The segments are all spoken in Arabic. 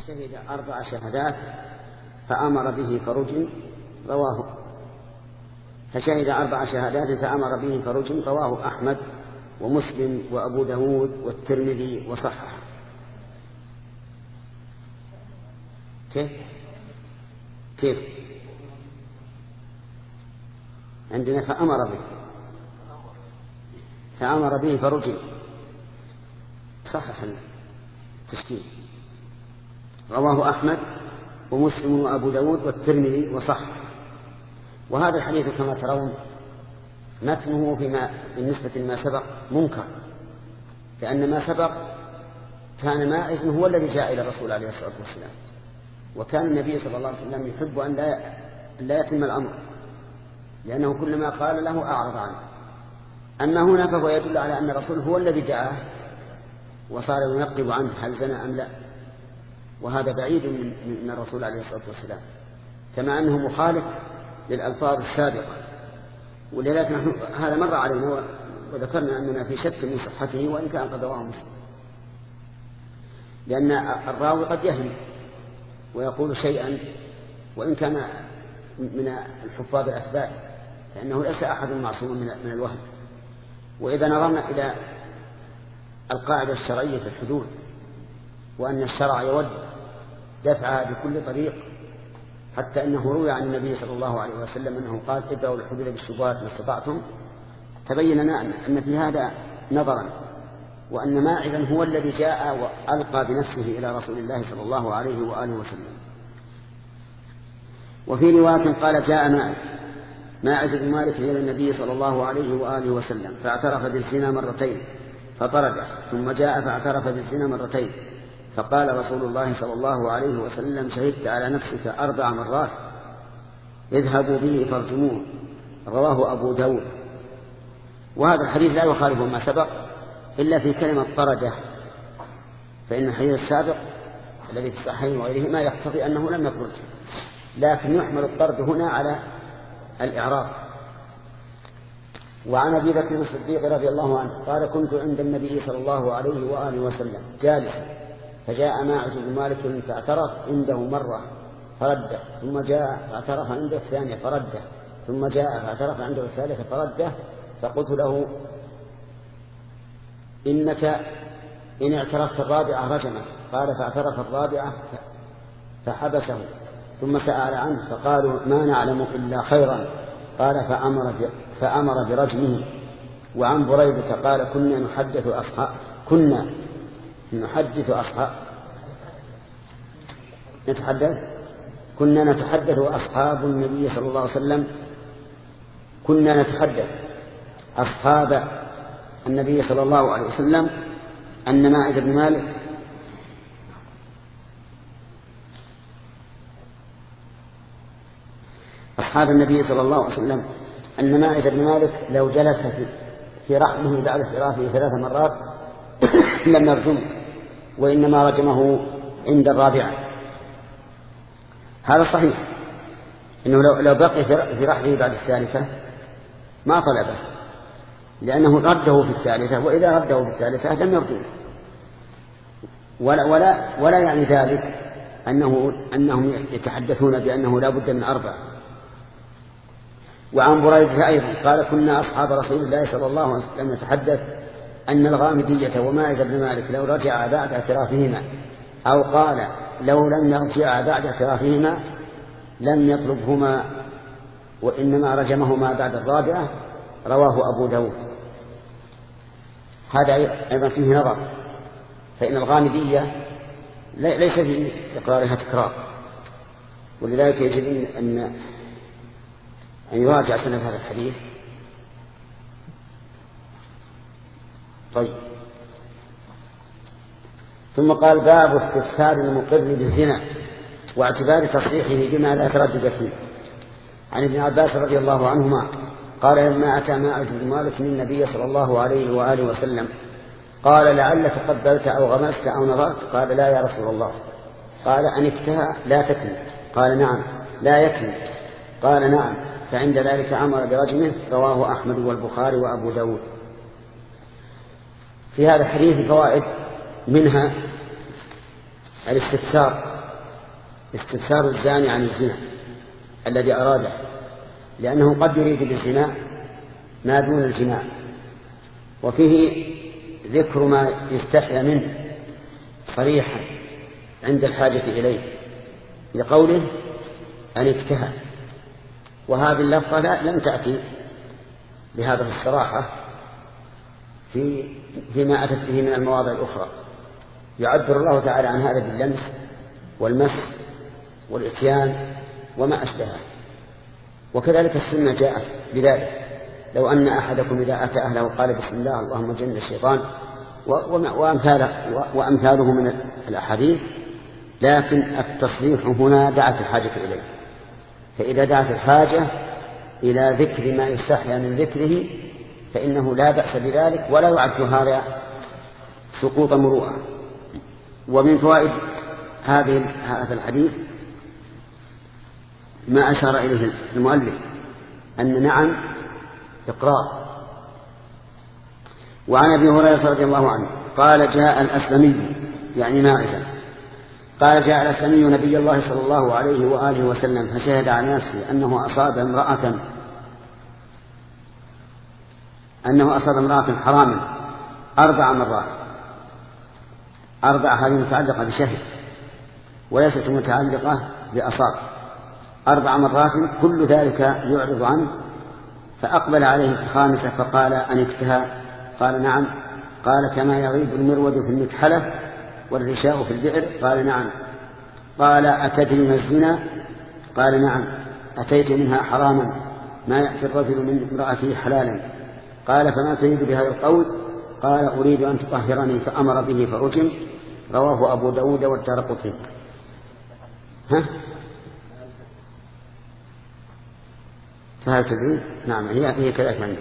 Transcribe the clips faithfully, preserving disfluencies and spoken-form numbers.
فشهد أربع شهادات فأمر به فرجم رواه فشهد أربع شهادات فأمر به فرجم رواه أحمد ومسلم وأبو داود والترمذي وصححه. كيف كيف عندنا فأمر به فأمر به فرجم صحح التشكيل رواه أحمد ومسلم وأبو داود والترمذي وصححه. وهذا الحديث كما ترون متنه فيما بالنسبة لما سبق منكر، لأن ما سبق كان ماعز هو الذي جاء إلى الرسول عليه الصلاة والسلام، وكان النبي صلى الله عليه وسلم يحب أن لا, لا يتم الأمر، لأنه كلما قال له أعرض عنه. أما هنا فهو يدل على أن الرسول هو الذي دعاه وصار ينقب عنه هل زنى أم لا، وهذا بعيد من, من الرسول عليه الصلاة والسلام، كما أنه مخالف للألفاظ السابقة. ولذلك نحن هذا مر علينا وذكرنا أننا في شك من صحته وإن كان قد رواه مسلم، لأن الراوي قد يهم ويقول شيئا وإن كان من الحفاظ الأثبات، فإنه ليس أحد معصوم من الوهم. وإذا نظرنا إلى القاعدة الشرعية في الحدود وأن الشرع يود دفعها بكل طريق، حتى أنه روي عن النبي صلى الله عليه وسلم أنه قال ادعوا الحدود بالشبهات ما استطعتم، تبين لنا أن في هذا نظرا، وأن ماعزا هو الذي جاء وألقى بنفسه إلى رسول الله صلى الله عليه وآله وسلم. وفي رواية قال جاء ماعز ماعز بن مالك إلى النبي صلى الله عليه وآله وسلم فاعترف بالزنا مرتين فطرده، ثم جاء فاعترف بالزنا مرتين، فقال رسول الله صلى الله عليه وسلم شهدت على نفسك أربع مرات اذهبوا به فارجموه، رواه أبو داود. وهذا الحديث لا يخالف ما سبق إلا في كلمة طرده، فإن الحديث السابق الذي في الصحيحين وغيره ما يقتضي أنه لم يخرج، لكن يحمل الطرد هنا على الإعراض. وعن أبي بكر الصديق رضي الله عنه قال كنت عند النبي صلى الله عليه وآله وسلم جالسا فجاء ماعز بن مالك فاعترف عنده مرة فرده، ثم جاء فاعترف عنده الثانية فرده، ثم جاء فاعترف عنده الثالثة فرده، فقلت له إنك إن اعترفت الرابعة رجمك، قال فاعترف الرابعة فحبسه، ثم سأل عنه فقالوا ما نعلم إلا خيرا، قال فأمر, فأمر برجمه. وعن بريدة قال كنا نحدث أصحاب كنا نحدث أصحاب نتحدث كنا نتحدث أصحاب النبي صلى الله عليه وسلم كنا نتحدث أصحاب النبي صلى الله عليه وسلم أن ماعز بن مالك أصحاب النبي صلى الله عليه وسلم أن ماعز بن مالك لو جلس في رحمه بعد اعترافه ثلاث مرات لم يرجمه، وإنما رجمه عند الرابعة. هذا صحيح إنه لو بقي في رحمه بعد الثالثة ما طلبه، لأنه رده في الثالثة، وإذا رده في الثالثة لم يرجمه. ولا, ولا, ولا يعني ذلك أنه أنهم يتحدثون بأنه لا بد من أربع. وعن بريدة أيضا قال كنا أصحاب رسول الله صلى الله عليه وسلم نتحدث أن الغامدية وماعز بن مالك لو رجع بعد اعترافهما، أو قال لو لم يرجع بعد اعترافهما لم يطلبهما وإنما رجمهما بعد الرابعة، رواه أبو داود. هذا أيضا فيه نظر، فإن الغامدية ليس في إقرارها تكرار، ولذلك يجب أن أن يراجع سند هذا الحديث. طيب، ثم قال باب استفسار المقر بالزنا واعتبار تصريحه بما لا تردد فيه. عن ابن عباس رضي الله عنهما قال لما أتى ماعز بن مالك من النبي صلى الله عليه وآله وسلم قال لعلك قبلت أو غمست أو نظرت، قال لا يا رسول الله. قال أنكتها لا تكن؟ قال نعم. لا يكن؟ قال نعم. فعند ذلك أمر برجمه، رواه أحمد والبخاري وأبو داود. في هذا الحديث فوائد، منها الاستفسار استفسار الزاني عن الزنا الذي أراده، لأنه قد يريد بالزنا ما دون الجماع، وفيه ذكر ما يستحيا منه صريحا عند الحاجة إليه لقوله أن اكتهى، وهذه اللفظة لم تأتي بهذا الصراحة في فيما أتت به من المواضع الأخرى. يعبر الله تعالى عن هذا باللمس والمس والإتيان وما أشبهه، وكذلك السنة جاءت بذلك. لو أن أحدكم إذا أتى أهله قال بسم الله اللهم جنب الشيطان وأمثاله من الأحاديث، لكن التصريح هنا دعت الحاجة إليه، فإذا دعت الحاجة إلى ذكر ما يستحيا من ذكره فإنه لا بأس بذلك، ولا يعد هذا سقوط مروءة. ومن فوائد هذه هذا الحديث ما أشار إليه المؤلف أن نعم إقرار. وعن أبي هريرة رضي الله عنه قال جاء الأسلمي يعني ماعزا قال جاء الأسلمي نبي الله صلى الله عليه وآله وسلم فشهد على نفسه أنه أصاب امرأة أنه أصاب امرأة حراما أربع مرات. أربع هذه متعلقة بشهد وليست متعلقة بأصاب. أربع مرات كل ذلك يعرض عنه، فأقبل عليه الخامسة فقال أن اكتهى؟ قال نعم. قال كما يغيب المرود في المكحلة والرشاء في البئر؟ قال نعم. قال أتدري ما الزنا؟ قال نعم. أتيت منها حراما ما يأتي الرجل من امرأته حلالا. قال فما تريد بهذا القول؟ قال أريد أن تطهرني، فأمر به فأجم. رواه أبو داود والدارقطني. ها فهل تدري؟ نعم هي هي كذلك منه.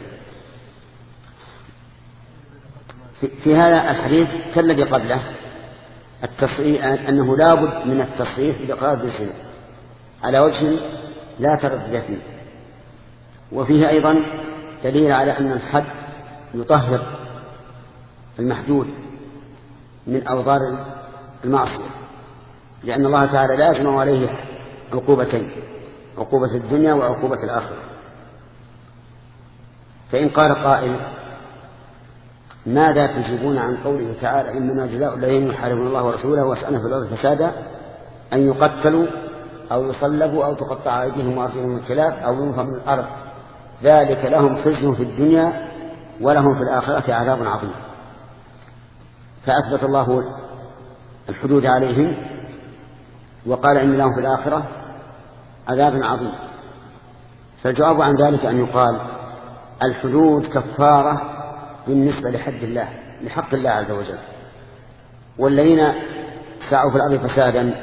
في, في هذا الحديث كالذي قبله التصريح أنه لا بد من التصريح بإقرار بالزنا على وجه لا تردد فيه. وفيه أيضا دليل على أن الحد يطهر المحدود من أوضار المعصية، لأن الله تعالى لازم عليه عقوبتين، عقوبة الدنيا وعقوبة الآخرة. فإن قال قائل ماذا تجيبون عن قوله تعالى إنما جزاء الذين يحاربون الله ورسوله ويسعون في الأرض فسادا أن يقتلوا أو يصلبوا أو تقطع أيديهم وأرجلهم من خلاف أو ينفوا من الأرض ذلك لهم خزي في الدنيا ولهم في الآخرة عذاب عظيم. فأثبت الله الحدود عليهم وقال إن لهم في الآخرة عذاب عظيم. فالجواب عن ذلك أن يقال الحدود كفارة بالنسبة لحد الله لحق الله عز وجل، والذين سعوا في الأرض فسادا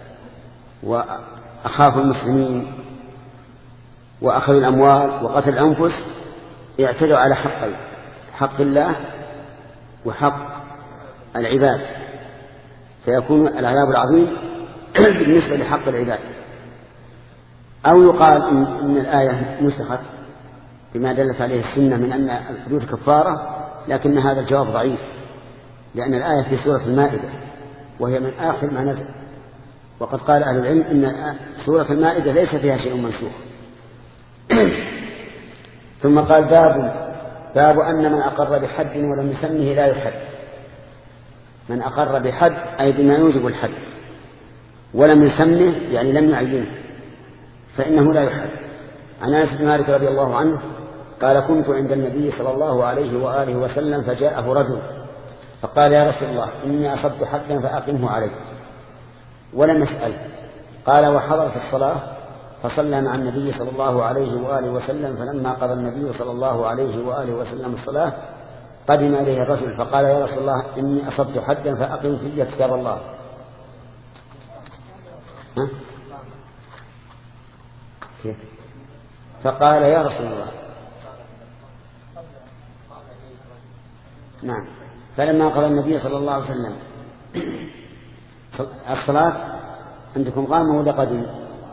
وأخافوا المسلمين وأخذوا الأموال وقتل الأنفس اعتدوا على حقين، حق الله وحق العباد، فيكون العذاب العظيم بالنسبة لحق العباد. أو يقال إن, إن الآية نسخت بما دلت عليه السنة من أن الحدود كفارة، لكن هذا الجواب ضعيف، لأن الآية في سورة المائدة وهي من آخر ما نزل، وقد قال أهل العلم إن سورة المائدة ليس فيها شيء منسوخ. ثم قال باب باب أن من أقر بحد ولم يسمه لا يحد. من أقر بحد أي بما يوجب الحد ولم يسمه يعني لم يعينه فإنه لا يحد. عن أنس بن مالك رضي الله عنه قال كنت عند النبي صلى الله عليه وآله وسلم فجاءه رجل فقال يا رسول الله إني أصبت حدا فأقمه علي، ولم يسأل. قال وحضرت الصلاة فصلى مع النبي صلى الله عليه وآله وسلم، فلما قضى النبي صلى الله عليه وآله وسلم الصلاة قدم إليه الرجل فقال يا رسول الله إني أصبت حدا فأقم في كتاب الله. ها؟ كيف؟ فقال يا رسول الله نعم. فلما قضى النبي صلى الله عليه وسلم الصلاة عندكم قام ولا قدم؟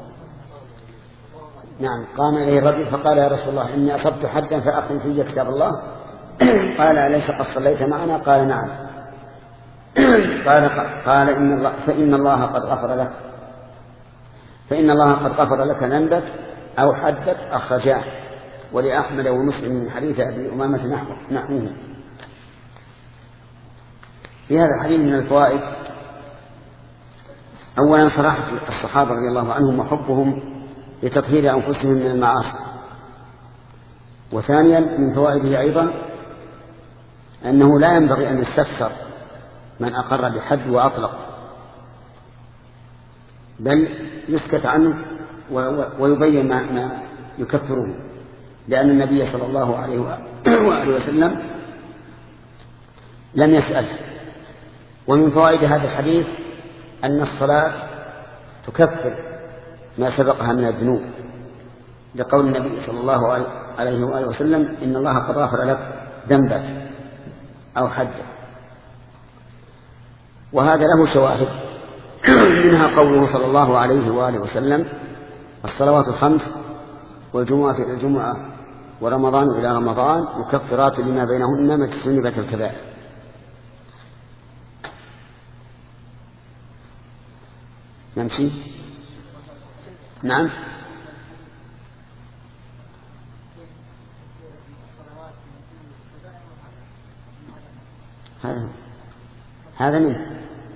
نعم قام إليه الرجل فقال يا رسول الله إني أصبت حدا فأقم في كتاب الله. قال أليس قد صليت معنا؟ قال نعم. قال قال إن الله فإن الله قد غفر لك فإن الله قد غفر لك ذنبك أو حدك أخرجاه، ولأحمد ومسلم من حديث أبي أمامة نحوه. في هذا الحديث من الفوائد: أولا صراحة الصحابة رضي الله عنهم وحبهم لتطهير أنفسهم من المعاصي. وثانيا من فوائده أيضا أنه لا ينبغي أن يستفسر من أقر بحد وأطلق، بل يسكت عنه ويبين ما يكفره، لأن النبي صلى الله عليه وآله وسلم لم يسأل. ومن فوائد هذا الحديث أن الصلاة تكفر ما سبقها من الذنوب، لقول النبي صلى الله عليه وآله وسلم: إن الله قد غفر لك ذنبك أو حدك. وهذا له شواهد، منها قوله صلى الله عليه وآله وسلم: الصلوات الخمس والجمعة إلى الجمعة ورمضان إلى رمضان مكفرات لما بينهن ما اجتنبت الكبائر. نمشي. نعم. هذا هذا منه.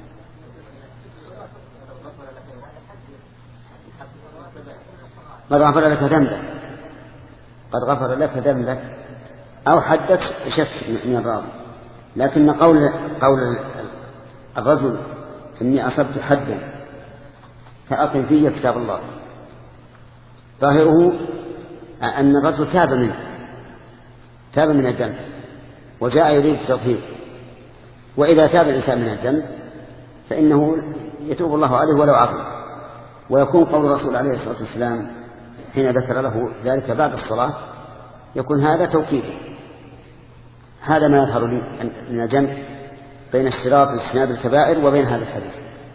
قد غفر لك ذنبك، قد غفر لك ذنبك أو حدك شك من الراوي. لكن قول قول الرجل: إني أصبت حدا فأقم فيه كتاب الله، ظاهره أن الرجل تاب منه، تاب من الذنب وجاء يريد التطهير. وإذا تاب الإنسان من الذنب فإنه يتوب الله عليه ولو عظم. ويكون قول الرسول عليه الصلاة والسلام حين ذكر له ذلك بعد الصلاة يكون هذا توكيد. هذا ما يظهر لي من الجمع بين اشتراط اجتناب الكبائر وبين هذا الحديث.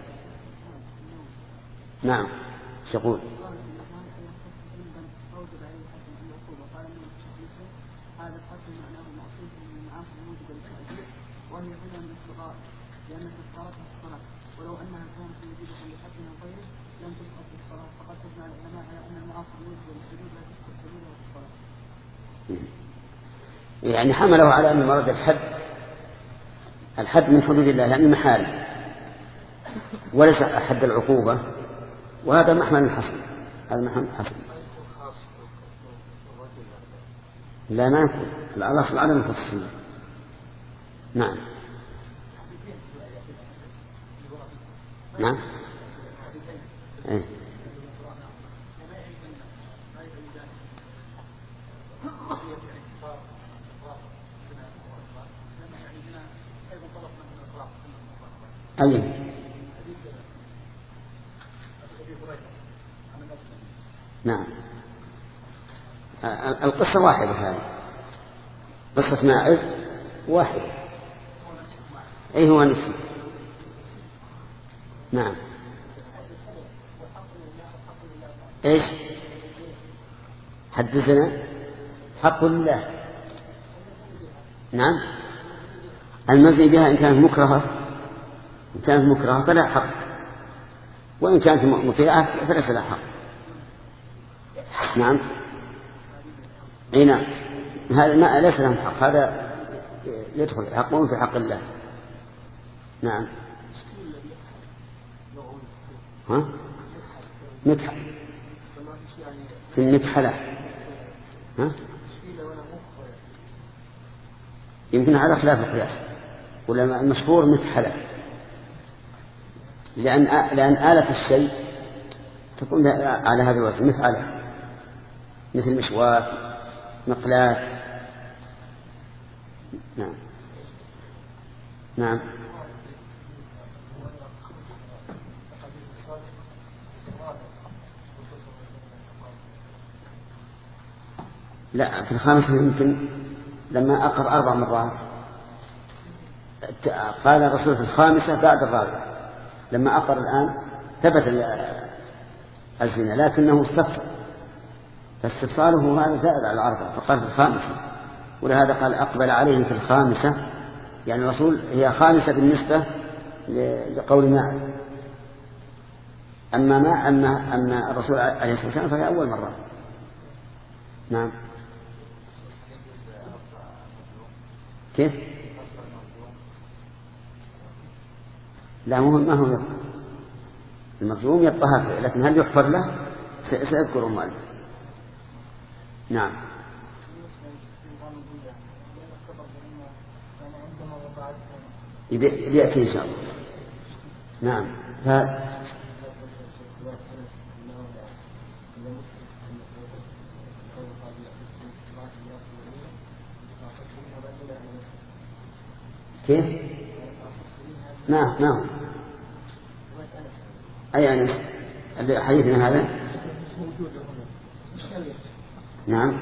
نعم. يقول ولو أنها كانت موجودة لحد أو غيره لم تسقط في الصلاة، فقد تجمع العلماء على أن المعاصي موجبة للسجود لا تسقط دليلها في الصلاة. يعني حمله على أن مراد الحد الحد من حدود الله، يعني محارم وليس حد العقوبة، وهذا محمل حسن. هذا محمل حسن. لا ما يكون الأصل عدم التفصيل. نعم. نعم. ايه. أيه. نعم. القصة واحدة، هذه قصة ماعز واحدة. أي هو نفسه. نعم. ايش حدثنا حق لله. نعم. المزني بها إن كانت مكرهة، إن كانت مكرهة فلا حق، وإن كانت مطيعة فليس لها حق. نعم. اي نعم. هذا ما ليس لهم حق، هذا يدخل حقهم في حق الله. نعم. ها؟ مكحل في المكحلة. ها؟ يمكن على خلاف القياس، ولا المشهور مكحلة، لأن لأن آلة الشيء تكون على هذا الوزن مكحلة، مثل مشواك، مقلاة. نعم. نعم. لا، في الخامسة يمكن لما أقر أربع مرات قال الرسول في الخامسة بعد الرابعة. لما أقر الآن ثبت الزنا، لكنه استفسر، فاستفساره هذا زائد على الأربعة، فقال في الخامسة. ولهذا قال أقبل عليهم في الخامسة، يعني الرسول هي خامسة بالنسبة لقول ماعز. أما ما أما أما الرسول عليه الصلاة والسلام فهي أول مرة. نعم. كيف؟ لا مهم ما هو المظلوم يطهر، لكن هل يحفر له سيذكر المؤلف. نعم. يأتي إن شاء الله. نعم. ف... كيف؟ نعم نعم. أي أنس حديثنا هذا؟ نعم.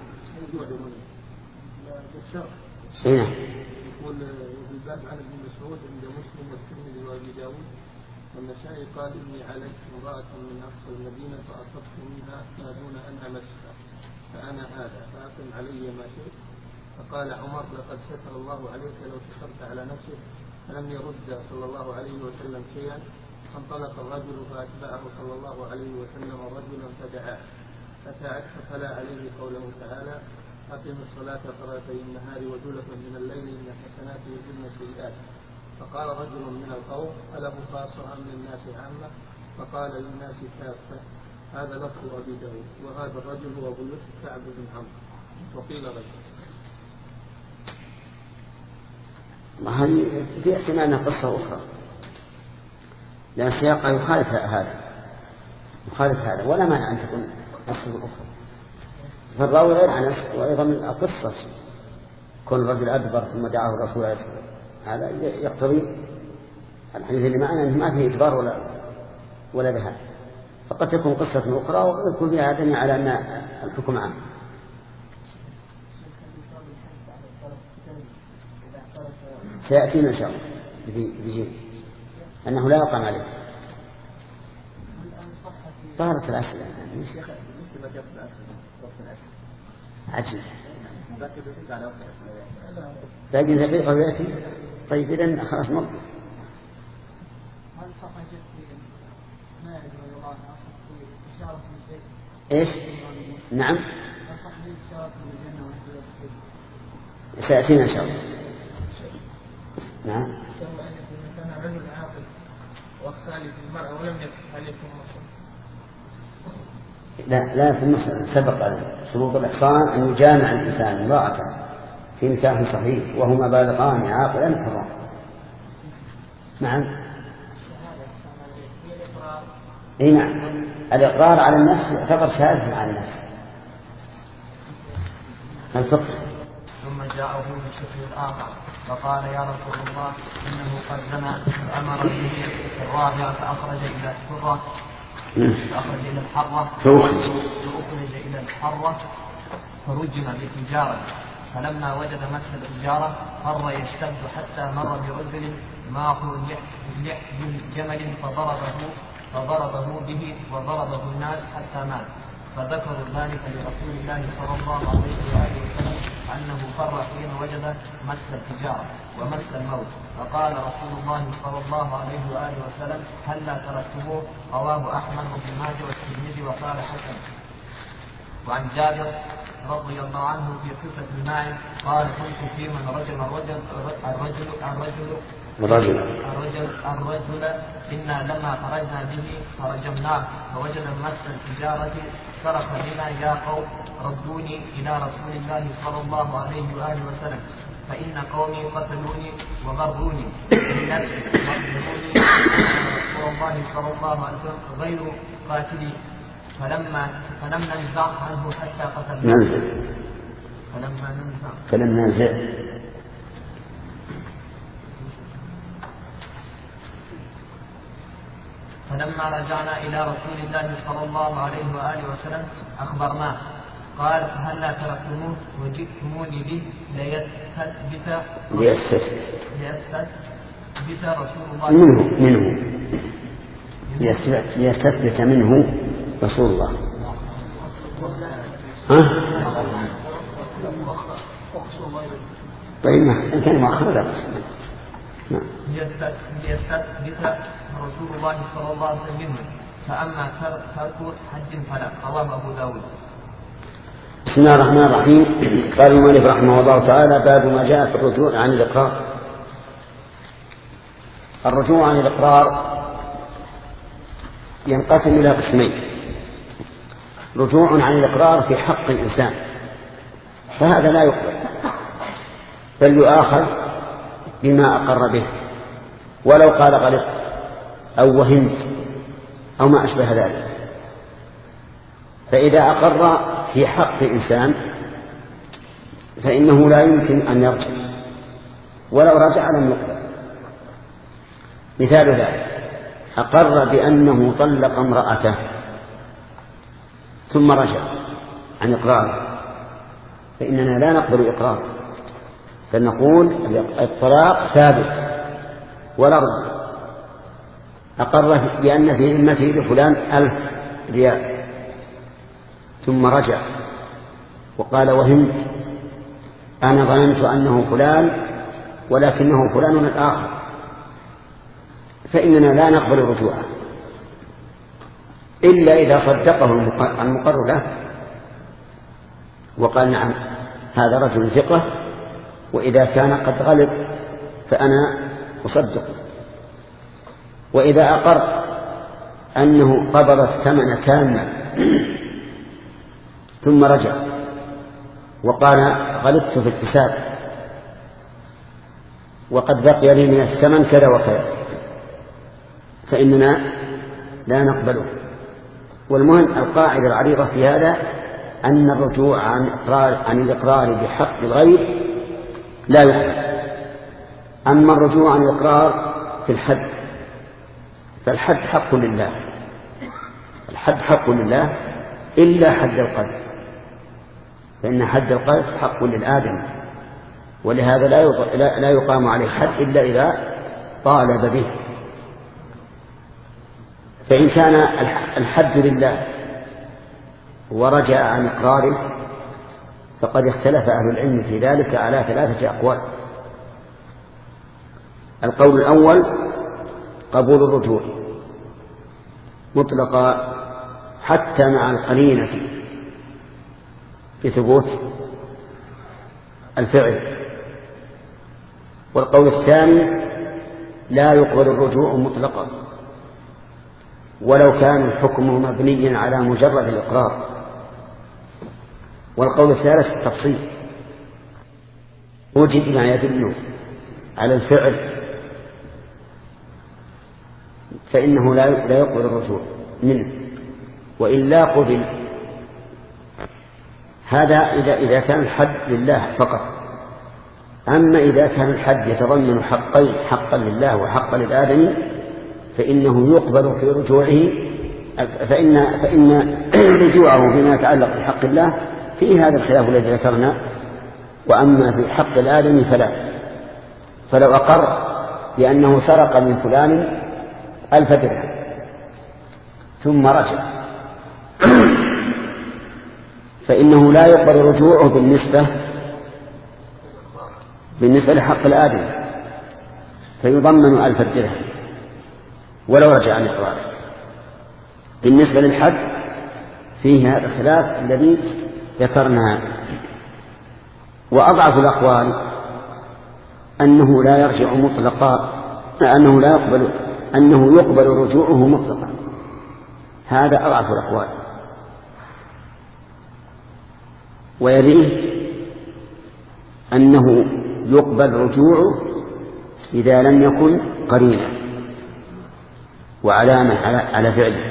هنا يقول الباب عن ابن مسعود عند مسلم والترمذي وابي داود والنسائي قال اني عليت امراه من اقصى المدينه فاصبت منها ما دون ان امسها فانا هذا فاقم علي ما شئت. فقال عمر لقد ستر الله عليك لو سترت على نفسك فلم يرد صلى الله عليه وسلم شيئا. فانطلق الرجل فاتبعه صلى الله عليه وسلم رجلا فدعاه فتلا عليه قوله تعالى أقم الصلاة طرفي النهار وزلفا من الليل إن الحسنات يذهبن السيئات. فقال رجل من القوم أله خاصة أم للناس عامة؟ فقال للناس كافة. هذا لفظ أبي داود. وهذا الرجل هو أبو يوسف كعب بن عمرو. وقيل رجل. هذه في احتمال أنها قصة أخرى لأن السياق يخالف هذا يخالف هذا ولا مانع أن تكون قصة أخرى. فالراوي غير عنس وأيضا من القصة كون الرجل أدبر ثم دعاه الرسول عليه الصلاة والسلام هذا يقتضي الحديث اللي معنا أنه ما فيه إدبار ولا ولا ذهاب. فقد تكون قصة أخرى ويكون فيها دليل على أن الحكم عام. سيأتينا إن شاء الله بجيل أنه لا يقام عليه. طهرت الأسئلة عجيب لكن دقيقة ويأتي. طيب إذن خلاص نوقف. إيش؟ نعم سيأتينا إن شاء الله. نعم. كان رجل عاقل والثالث المرأة ولم يكن عليكم مصر. لا لا في النص سبق شروط الإحصان أن يجامع الإنسان امرأته في نكاح صحيح وهما بالغان عاقلان حرام. نعم. اي نعم. الإقرار على النفس يعتبر شهادة على النفس. الفقه. ثم جاءه بشكل آخر فقال يا رسول الله إنه قد زنى فأمر به الرابعة فأخرج إلى الحرة فأخرج إلى الحرة فأخرج إلى الحرة فرجم بتجارة. فلما وجد مس التجارة فر يشتد حتى مر برجل معه لحم جمل فضربه فضربه به وضربه الناس حتى مات. فذكروا ذلك لرسول الله صلى الله عليه وآله وسلم أنه فر حين وجد مس التجارة ومس الموت. فقال رسول الله صلى الله عليه وآله وسلم هلا تركتموه. رواه أحمد بن ماجه والترمذي وقال حسن. وعن جابر رضي الله عنه في قصة الماء قال كنت في من رجل الرجل الرجل الرجل الرجل الرجل الرجل إنا لما خرجنا به فرجمناه فوجد مس التجارة صرخ بنا يا قوم ردوني إلى رسول الله صلى الله عليه وآله وسلم فإن قومي قتلوني وغروني بنفسي وقتلوني رسول الله صلى الله عليه وسلم غير قاتلي فلما فلم ننزع عنه حتى قتلناه. ننزع فلما ننزع فلم ننزع فلما رجعنا إلى رسول الله صلى الله عليه وآله وسلم أخبرناه قال هلا تركتموه وجئتموني به ليستثبت ليستثبت رسول الله منه منه ليستثبت منه رسول الله. ها؟ طيب ما كان مؤخر لا ليستثبت رسول الله صلى الله عليه وسلم منه فأما ترك حج فلا. رواه أبو داود. بسم الله الرحمن الرحيم. قال المؤلف رحمه الله تعالى: باب ما جاء في الرجوع عن الإقرار. الرجوع عن الإقرار ينقسم إلى قسمين: رجوع عن الإقرار في حق الإنسان، فهذا لا يقبل، بل يؤاخذ بما أقر به ولو قال غلط أو وهمت أو ما أشبه ذلك. فإذا أقر في حق إنسان فإنه لا يمكن أن يرجع، ولو رجع لم يقبل. مثال ذلك: أقر بأنه طلق امرأته ثم رجع عن إقراره، فإننا لا نقبل إقراره، بل نقول الطلاق ثابت ولا رد. أقر بأن في ذمته لفلان ألف ريال ثم رجع وقال: وهمت، أنا ظننت أنه فلان ولكنه فلان الآخر، فإننا لا نقبل رجوعه إلا إذا صدقه المقر له وقال: نعم هذا رجل ثقة، وإذا كان قد غلط فأنا أصدق. وإذا أقر أنه قبض الثمن كاملا ثم رجع وقال: غلطت في الحساب وقد بقي لي من الثمن كذا وكذا، فإننا لا نقبله. والمهم القاعدة العريضة في هذا أن الرجوع عن إقرار عن الإقرار بحق الغير لا يقبل. أما الرجوع عن الإقرار في الحد فالحد حق لله، الحد حق لله إلا حد القذف، فإن حد القذف حق للآدم، ولهذا لا يقام عليه حد إلا إذا طالب به. فإن كان الحد لله ورجع عن إقراره فقد اختلف أهل العلم في ذلك على ثلاثة أقوال. القول الأول: قبول الرجوع مطلقا حتى مع القرينة بثبوت الفعل. والقول الثاني: لا يقبل الرجوع مطلقا ولو كان الحكم مبنيا على مجرد الإقرار. والقول الثالث: التفصيل، وجد ما يدل على الفعل فإنه لا يقبل الرجوع منه، وإلا قبل. هذا إذا, إذا كان الحد لله فقط. أما إذا كان الحد يتضمن حقين، حقا لله وحقا للآدم، فإنه يقبل في رجوعه، فإن, فإن رجوعه فيما يتعلق بحق الله فيه هذا الخلاف الذي ذكرنا. وأما في حق الآدم فلا. فلو أقر بأنه سرق من فلان ألف درهم ثم رجع فإنه لا يقبل رجوعه بالنسبة بالنسبة لحق الآدم، فيضمن ألف درهم ولو رجع عن إقراره. بالنسبة للحد فيه هذا الخلاف الذي ذكرناه. وأضعف الأقوال أنه لا يرجع مطلقا، أنه لا يقبل أنه يقبل رجوعه مطلقا. هذا أضعف الأقوال. ويليه أنه يقبل رجوعه إذا لم يكن قرينة وعلامة على فعله.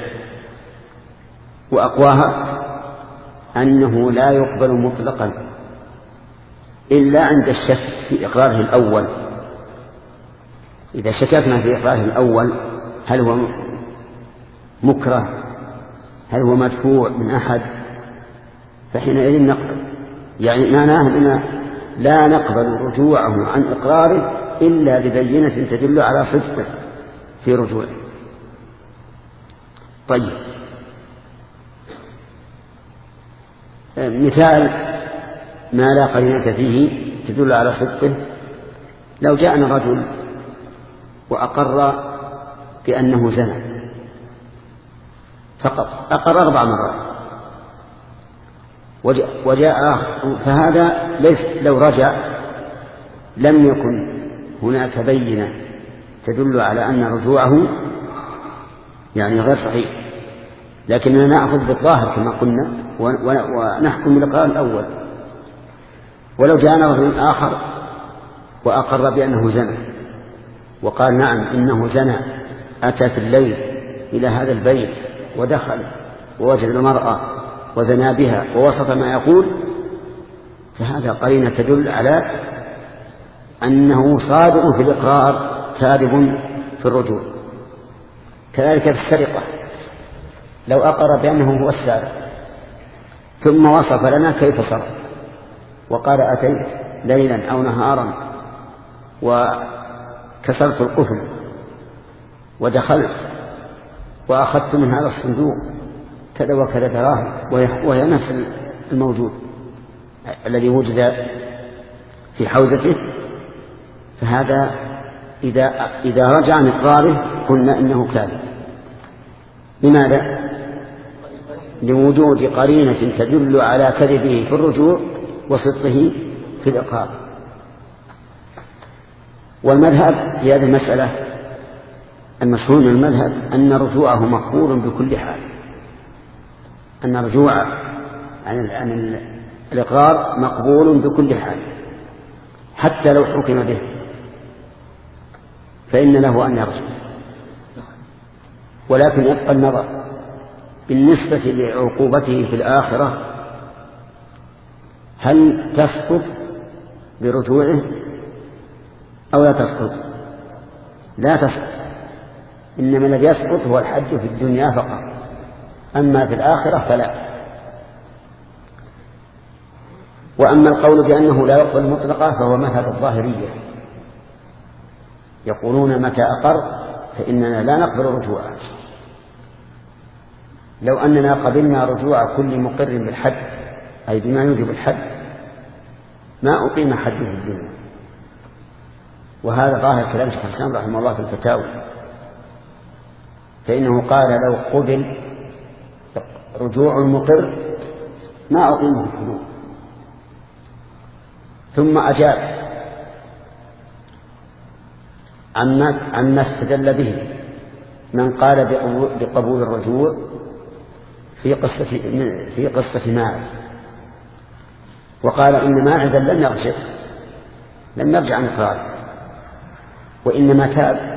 وأقواها أنه لا يقبل مطلقا إلا عند الشك في إقراره الأول. إذا شككنا في إقراره الأول هل هو مكره، هل هو مدفوع من أحد، فحينئذ نقبل. يعني معناه أننا لا نقبل رجوعه عن إقراره إلا ببينة تدل على صدقه في رجوعه. طيب، مثال ما لا قرينة فيه تدل على صدقه: لو جاءنا رجل وأقر بأنه زنى فقط، أقر أربع مرات وجاء, وجاء آخر، فهذا ليس لو رجع لم يكن هناك بينة تدل على أن رجوعه يعني غير صحيح، لكننا نأخذ بالظاهر كما قلنا ونحكم بالإقرار الأول. ولو جاءنا رجل آخر وأقر بأنه زنى وقال نعم إنه زنى، أتى في الليل إلى هذا البيت ودخل ووجد المرأة وزنى بها ووصف ما يقول، فهذا قرينة تدل على أنه صادق في الإقرار كاذب في الرجوع. كذلك في السرقة، لو أقر بأنه هو السارق ثم وصف لنا كيف سرق وقال أتيت ليلا أو نهارا وكسرت القفل ودخلت وأخذت من هذا الصندوق كذا وكذا دراهم، وهي نفس الموجود الذي وجد في حوزته، فهذا إذا, إذا رجع عن إقراره قلنا إنه كاذب. لماذا؟ لوجود قرينة تدل على كذبه في الرجوع وصدقه في الإقرار. والمذهب في هذه المسألة المشهور من المذهب أن رجوعه مقبول بكل حال، أن رجوع عن الإقرار مقبول بكل حال حتى لو حكم به فإن له أن يرجع. ولكن يبقى النظر بالنسبة لعقوبته في الآخرة، هل تسقط برجوعه أو لا تسقط؟ لا تسقط، إنما الذي يسقط هو الحد في الدنيا فقط، أما في الآخرة فلا. وأما القول بأنه لا يقبل مطلقا فهو مذهب الظاهرية، يقولون متى أقر فإننا لا نقبل رجوعه. لو أننا قبلنا رجوع كل مقر بالحد أي بما يوجب الحد ما أقيم حد في الدنيا. وهذا ظاهر كلام شيخ الإسلام رحمه الله في الفتاوى، فإنه قال لو قبل رجوع المقر ما أقيمه الحدود. ثم أجاب عما, عما استدل به من قال بقبول الرجوع في قصة, في قصة ماعز، وقال إن ماعزا لم يرجع لم يرجع عن إقراره وإنما تاب.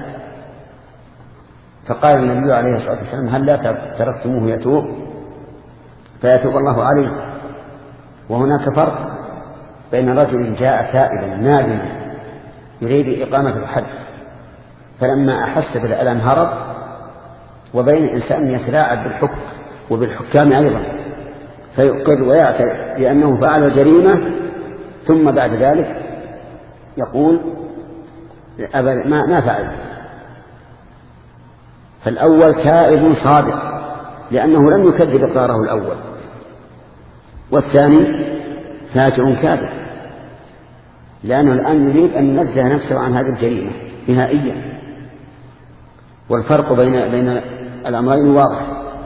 فقال النبي عليه الصلاة والسلام هل لا تركتموه يتوب فيتوب الله عليه. وهناك فرق بين رجل جاء تائبا نادما يريد إقامة الحد فلما أحس بالألم هرب، وبين إنسان يتلاعب بالحكم وبالحكام أيضا فيقر ويعترف بأنه فعل الجريمة ثم بعد ذلك يقول ما, ما فعل. فالأول تائب صادق لأنه لم يكذب إقراره الأول، والثاني فاجر كاذب لأنه الآن يريد أن ينزه نفسه عن هذه الجريمة نهائيا. والفرق بين بين الأمرين واضح.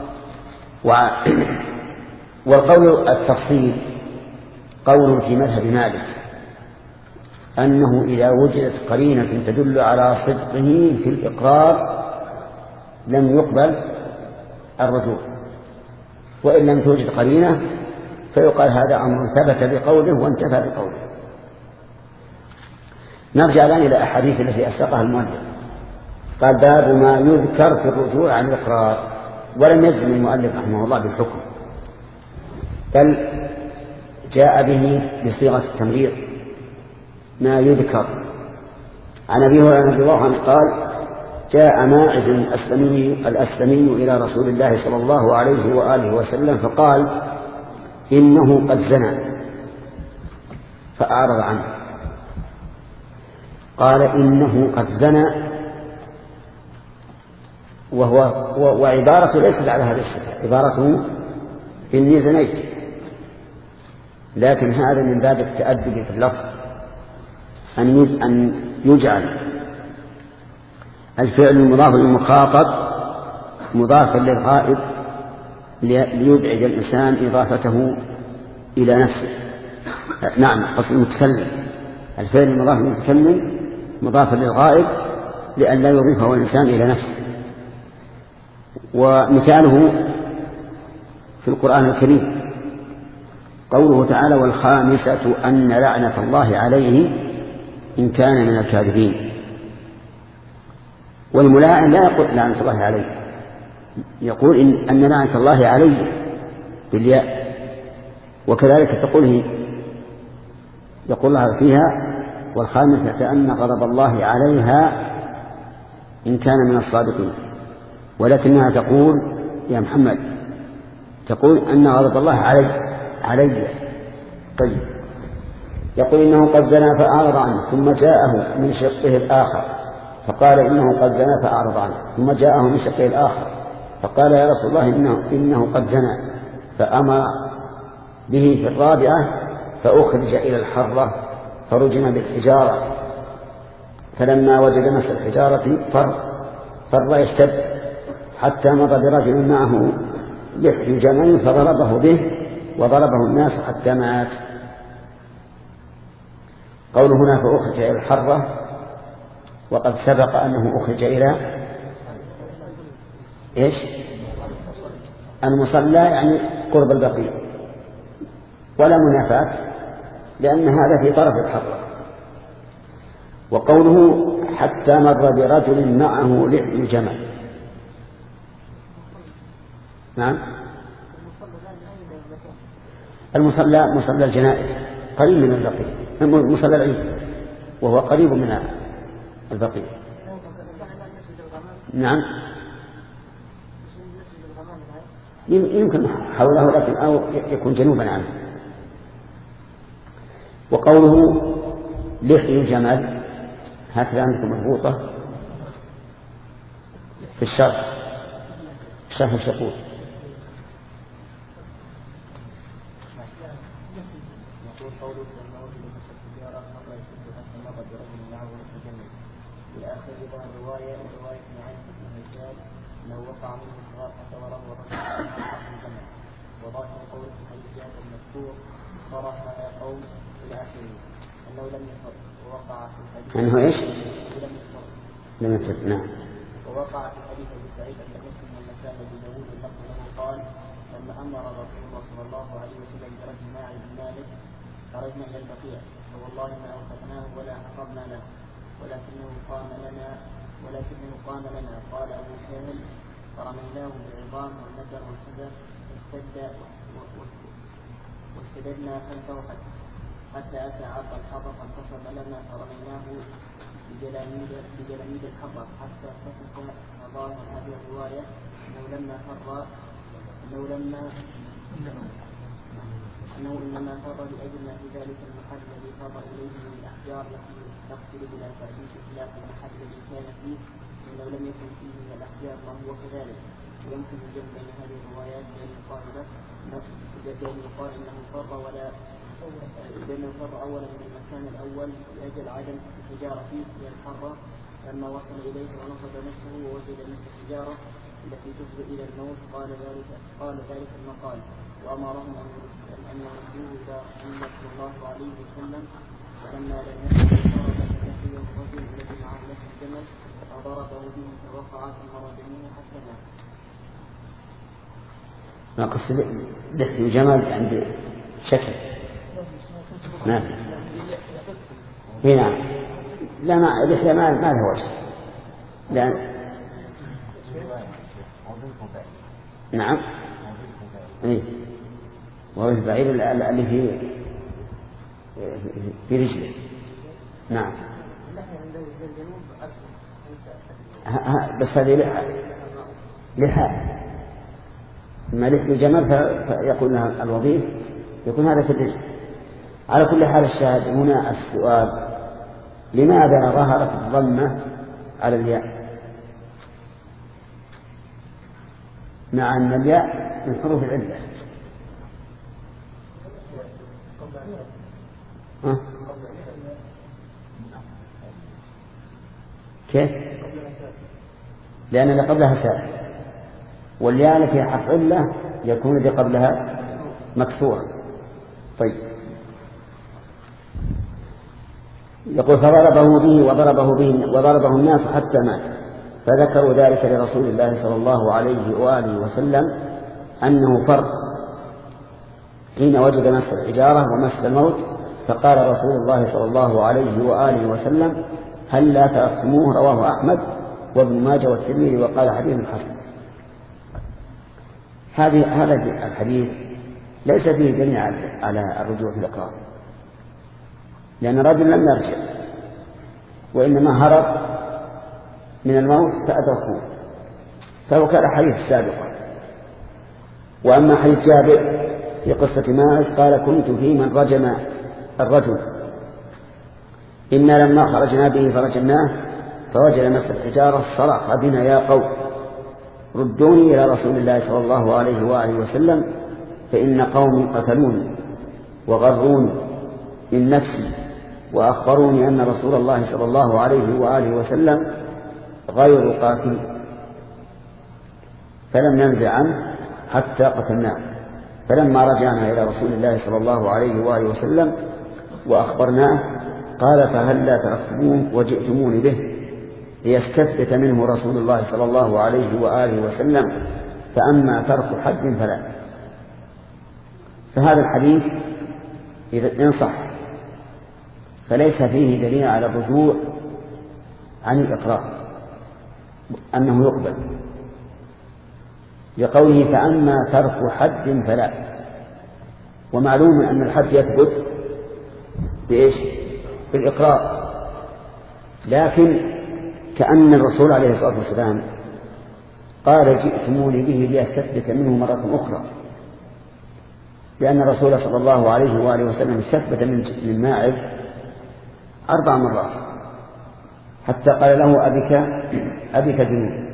والقول التفصيل قول في مذهب مالك أنه إذا وجدت قرينة تدل على صدقه في الإقرار لم يقبل الرجوع، وإن لم توجد قرينة فيقال هذا أمر ثبت بقوله وانتفى بقوله. نرجع الآن إلى أحاديث التي أساقها المؤلف. قال باب ما يذكر في الرجوع عن الإقرار، ولم يجزم المؤلف رحمه الله بالحكم بل جاء به بصيغة التمريض ما يذكر. عن أبي هريرة رضي الله عنه قال جاء ماعز الأسلمي, الأسلمي إلى رسول الله صلى الله عليه وآله وسلم فقال إنه قد زنى فأعرض عنه. قال إنه قد زنى وهو وعبارته ليست على هذا الشكل، عبارته إني زنيت، لكن هذا من باب التأدب في اللفظ أن يجعل الفعل المضاف للمخاطب مضافا للغائب ليبعد الإنسان إضافته إلى نفسه. نعم، قصد المتكلم، الفعل المضاف للمتكلم مضاف للغائب لأن لا يضيفه الإنسان إلى نفسه. ومثاله في القرآن الكريم قوله تعالى: والخامسة أن لعنة الله عليه إن كان من الكاذبين. والملاعن لا يقول لعنة الله عليه، يقول إن أن لعنة الله عليه بالياء. وكذلك تقوله يقول الله فيها: والخامسة أن غضب الله عليها إن كان من الصادقين. ولكنها تقول يا محمد تقول أن غضب الله علي علي طيب. يقول إنه قد زنى فأعرض عنه، ثم جاءه من شقه الآخر فقال إنه قد زنى فأعرض عنه، ثم جاءه من شقه الآخر فقال يا رسول الله إنه, إنه قد زنى، فأمر به في الرابعة فأخرج إلى الحرة فرجم بالحجارة، فلما وجد مس الحجارة فر فر يشتد حتى مضى برجل معه لحي جمل فضربه به وضربه الناس حتى مات. قوله هنا فأخرج إلى الحرة وقد سبق أنه أخرج إلى إيش؟ المصلى، يعني قرب البقيع، ولا منافاة لأن هذا في طرف الحرة. وقوله حتى مر برجل معه لحي جمل. نعم، المصلى مصلى الجنائز قريب من البقيع، مصلى العيد وهو قريب من البقيع. نعم، يمكن حوله لكن أو يكون جنوبا عنه. وقوله لحي جمل هكذا عندكم مربوطة في الشرح شرح الشقوق. أنه إيش؟ لم يفر. نعم. ووقع في حديث أبي سعيد أن مسلم والنسائي أبي داود اللفظ له قال: لما أمر رسول الله صلى الله عليه وسلم برجل ماعز بن مالك خرجنا إلى البقيع فوالله ما أوقفناه ولا عقبنا له ولكنه قام لنا ولكنه قام لنا قال أبو كامل: فرميناه بالعظام والنكر والسدى فاشتد واستددنا خلفه حتى أتى عرض الحرة فانتصب لنا فرميناه بجلاميد الحرة حتى سكت. فظاهر هذه الرواية أنه لما فر أنه لما أنه إنما فر لأجل ما في ذلك المحل الذي فر إليه من الأحجار التي تقتل بلا تأسيس خلاف المحل الذي كان فيه إنه لم يكن فيه من الأحجار ما هو كذلك. ويمكن الجمع بين هذه الروايات بين يقال بين يقال إنه فر ولا بأنه فر أولا من المكان الأول لأجل عدم التجارة فيه من الحرة لما وصل إليه ونصب نفسه ووجد نفس التجارة التي تفضي إلى الموت قال ذلك قال ذلك المقال وأمرهم أن يردوه إلى محمد صلى الله عليه وسلم. ولما لم يكن فرض فلقيه الرجل الذي معه نفس الجمل فضربه به فوقع ثم رجموه حتى مات. ما قصد لحي جمل عند شكل. نعم. نعم. لا ما لحية ما ما له وجه. لأن نعم. إيه. وهو البعير اللي في في رجله. نعم. بس هذه لحى لحى ما لحي جمل فيقول لها الوظيف يكون هذا في الرجل. على كل حال الشاهد هنا السؤال: لماذا ظهرت الضمة على الياء مع أن الياء من حروف العلة؟ أه؟ كيف؟ لأن اللي قبلها ساء والياء التي حرف علة يكون الذي قبلها مكسورا. طيب، يقول فضربه به وضربه به وضربه الناس حتى مات، فذكروا ذلك لرسول الله صلى الله عليه وآله وسلم أنه فرق حين وجد مس الحجارة ومس الموت، فقال رسول الله صلى الله عليه وآله وسلم هل لا تركتموه؟ رواه أحمد وابن ماجه والترمذي وقال حديث حسن. هذه هذا الحديث ليس فيه دليل على الرجوع في الإقرار، لأن الرجل لم يرجع وإنما هرب من الموت فأدركوه، فهو كالأحاديث السابقة. وأما حديث جابر في قصة ماعز قال كنت في من رجم الرجل إنا لما خرجنا به فرجمناه فوجد مس الحجارة صرخ بنا يا قوم ردوني إلى رسول الله صلى الله عليه وآله وسلم فإن قوم قتلوني وغروني من نفسي وأخبروني أن رسول الله صلى الله عليه وآله وسلم غير قاتل، فلم ننزع عنه حتى قتلناه. فلما رجعنا إلى رسول الله صلى الله عليه وآله وسلم وأخبرناه قال فهل لا تركتموه وجئتموني به ليستثبت منه رسول الله صلى الله عليه وآله وسلم، فأما ترك حد فلا. فهذا الحديث إذا إنصح فليس فيه دليل على الرجوع عن الإقرار أنه يقبل، لقوله فأما ترك حد فلا. ومعلوم أن الحد يثبت بإيش؟ بالإقرار، لكن كأن الرسول عليه الصلاة والسلام قال جئتموني به ليستثبت منه مرة أخرى، لأن الرسول صلى الله عليه وآله وسلم استثبت من ماعز أربع مرات حتى قال له أبك أبك جنون.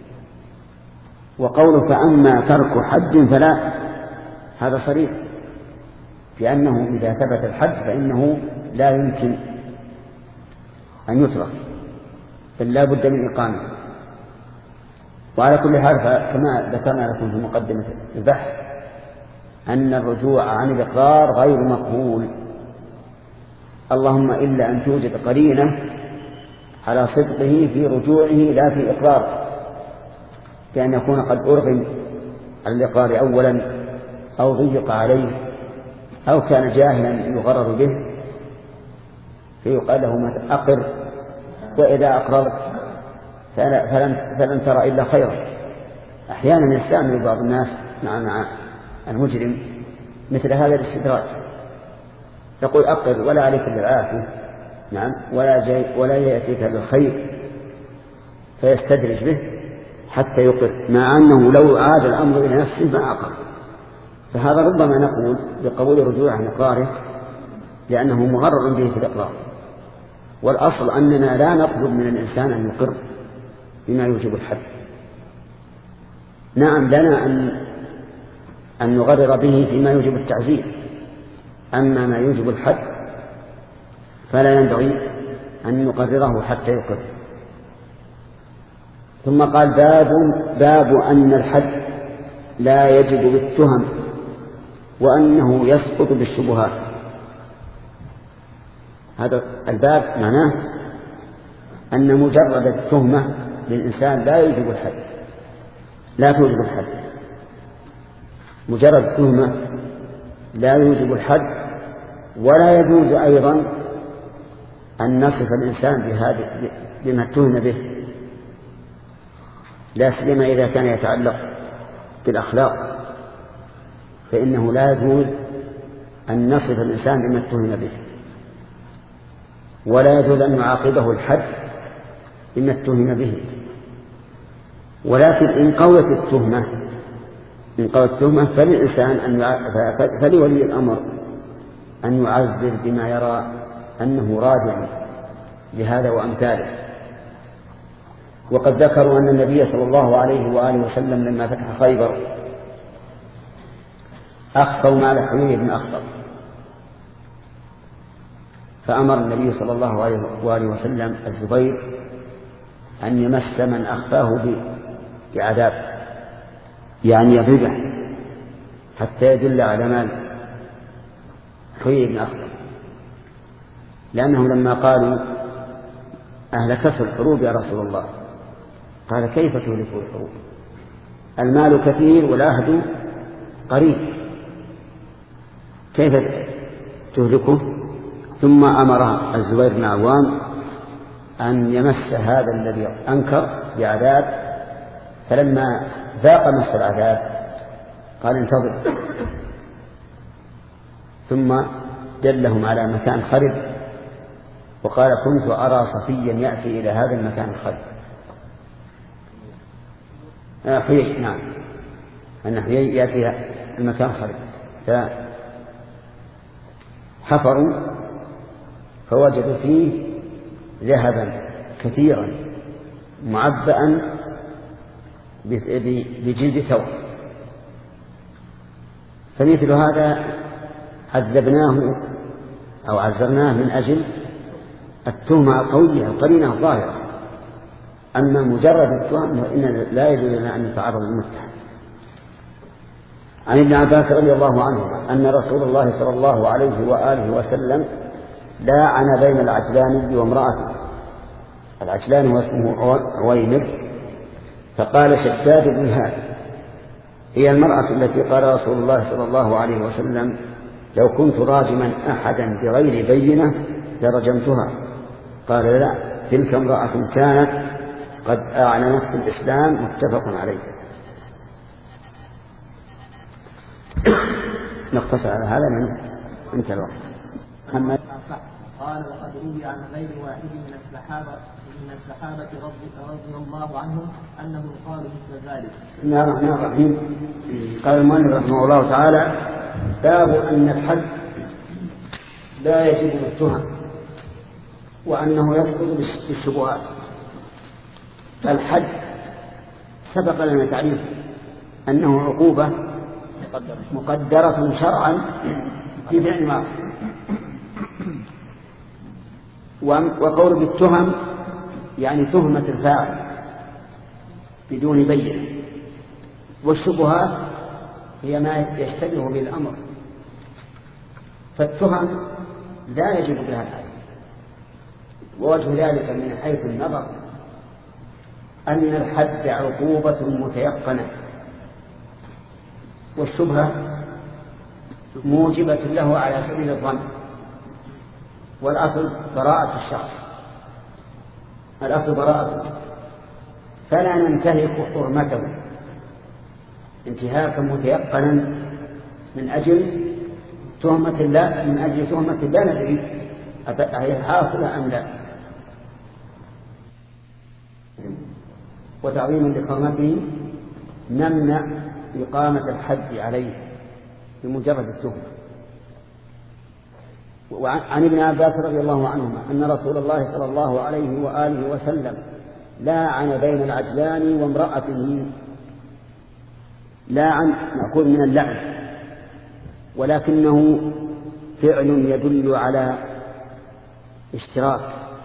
وقوله فأما ترك حد فلا هذا صريح، لأنه إذا ثبت الحد فإنه لا يمكن أن يترك بل لا بد من إقامته. وعلى كل حال كما ذكرنا لكم في مقدمة البحث أن الرجوع عن الإقرار غير مقبول، اللهم إلا أن توجد قرينة على صدقه في رجوعه لا في إقراره، كأن يكون قد أرغم على الإقرار أولا أو ضيق عليه أو كان جاهلا يغرر به فيقال له أقر، وإذا أقررت فلن, فلن ترى إلا خيرا. أحيانا يستعمل بعض الناس مع, مع المجرم مثل هذا الاستدراج، يقول أقر ولا عليك بالعافية، نعم، ولا, جاي ولا يأتيك بالخير، فيستدرج به حتى يقر، مع أنه لو عاد الأمر إلى نفسه ما أقر. فهذا ربما نقول بقبول الرجوع عن إقراره لأنه مغرر به في الإقرار، والأصل أننا لا نطلب من الإنسان أن يقر بما يوجب الحد. نعم لنا أن, أن نغرر به فيما يوجب التعزير، أما ما يوجب الحد فلا ينبغي أن نقرره حتى يقر. ثم قال باب, باب أن الحد لا يجب بالتهم وأنه يسقط بالشبهات. هذا الباب معناه أن مجرد التهمة للإنسان لا يجب الحد، لا توجب الحد، مجرد التهمة لا يوجب الحد، ولا يجوز أيضا أن نصف الإنسان بهذا بما اتهم به، لا سيما إذا كان يتعلق بالأخلاق، فإنه لا يجوز أن نصف الإنسان بما اتهم به، ولا يجوز أن نعاقبه الحد بما اتهم به. ولكن إن قوت التهمة إن قوت التهمة فللإنسان أن فلولي الأمر أن يعزر بما يرى أنه راجع لهذا وأمثاله. وقد ذكروا أن النبي صلى الله عليه وآله وسلم لما فتح خيبر أخفوا مال حيي بن أخطب، فأمر النبي صلى الله عليه وآله وسلم الزبير أن يمس من أخفاه بعذاب، يعني يضربه حتى يدل على مال حيي بن أخطب، لأنهم لما قالوا أهلكت الحروب يا رسول الله، قال كيف تهلك الحروب؟ المال كثير والعهد قريب، كيف تهلكه؟ ثم أمر الزبير بن عوام أن يمس هذا الذي أنكر بعذاب، فلما ذاق مس العذاب قال انتظر، ثم دلهم على مكان خرب وقال كنت أرى صفيا يأتي إلى هذا المكان الخرب. آه حيي، نعم، أن حيي يأتي المكان خرب، فحفروا فوجدوا فيه ذهبا كثيرا معبأ بجلد ثور، فمثل هذا عذبناه أو عزرناه من أجل التهمة القوية القرينة الظاهرة. أما مجرد التهم فإن لا يجوز لنا أن نتعرض للمتهم. عن ابن عباس رضي الله عنهما أن رسول الله صلى الله عليه وآله وسلم لاعن بين العجلاني وامرأته. العجلان هو اسمه عويمر، فقال شداد بن هاد هي المرأة التي قال رسول الله صلى الله عليه وسلم لو كنت راجما أحدا بغير بينة لرجمتها. قال لا، تلك امرأة كانت قد أعلنت في الإسلام، متفق عليه. نقتصر على هذا من انت الوقت. محمد قال وقد روي عن غير واحد من الصحابة من الصحابة رضي, رضي الله عنهم أنهم قالوا مثل ذلك. بسم الله الرحمن الرحيم. قال المؤلف رحمه الله تعالى باب أن الحد لا يجب بالتهم وأنه يسقط بالشبهات. الحد سبق لنا تعريف أنه عقوبة مقدرة شرعا في فعل معصية، وقول بالتهم يعني تهمة الفاعل بدون بينة، والشبهات هي ما يشتبه به الأمر. فالتهم لا يجب بها الحد، ووجه ذلك من حيث النظر أن الحد عقوبة متيقنة، والشبهة موجبة له على سبيل الظن، والأصل براءة الشخص، الأصل براءته، فلا ننتهك حرمته انتهاكا متيقنا من أجل تهمة لا من أجل تهمة لا ندري هي حاصلة أم لا، وتعظيما لحرمته نمنع إقامة الحد عليه بمجرد التهمة. وعن ابن عباس رضي الله عنهما أن رسول الله صلى الله عليه وآله وسلم لاعن بين العجلان وامرأته. لاعن مأخوذ من اللعن، ولكنه فعل يدل على اشتراك،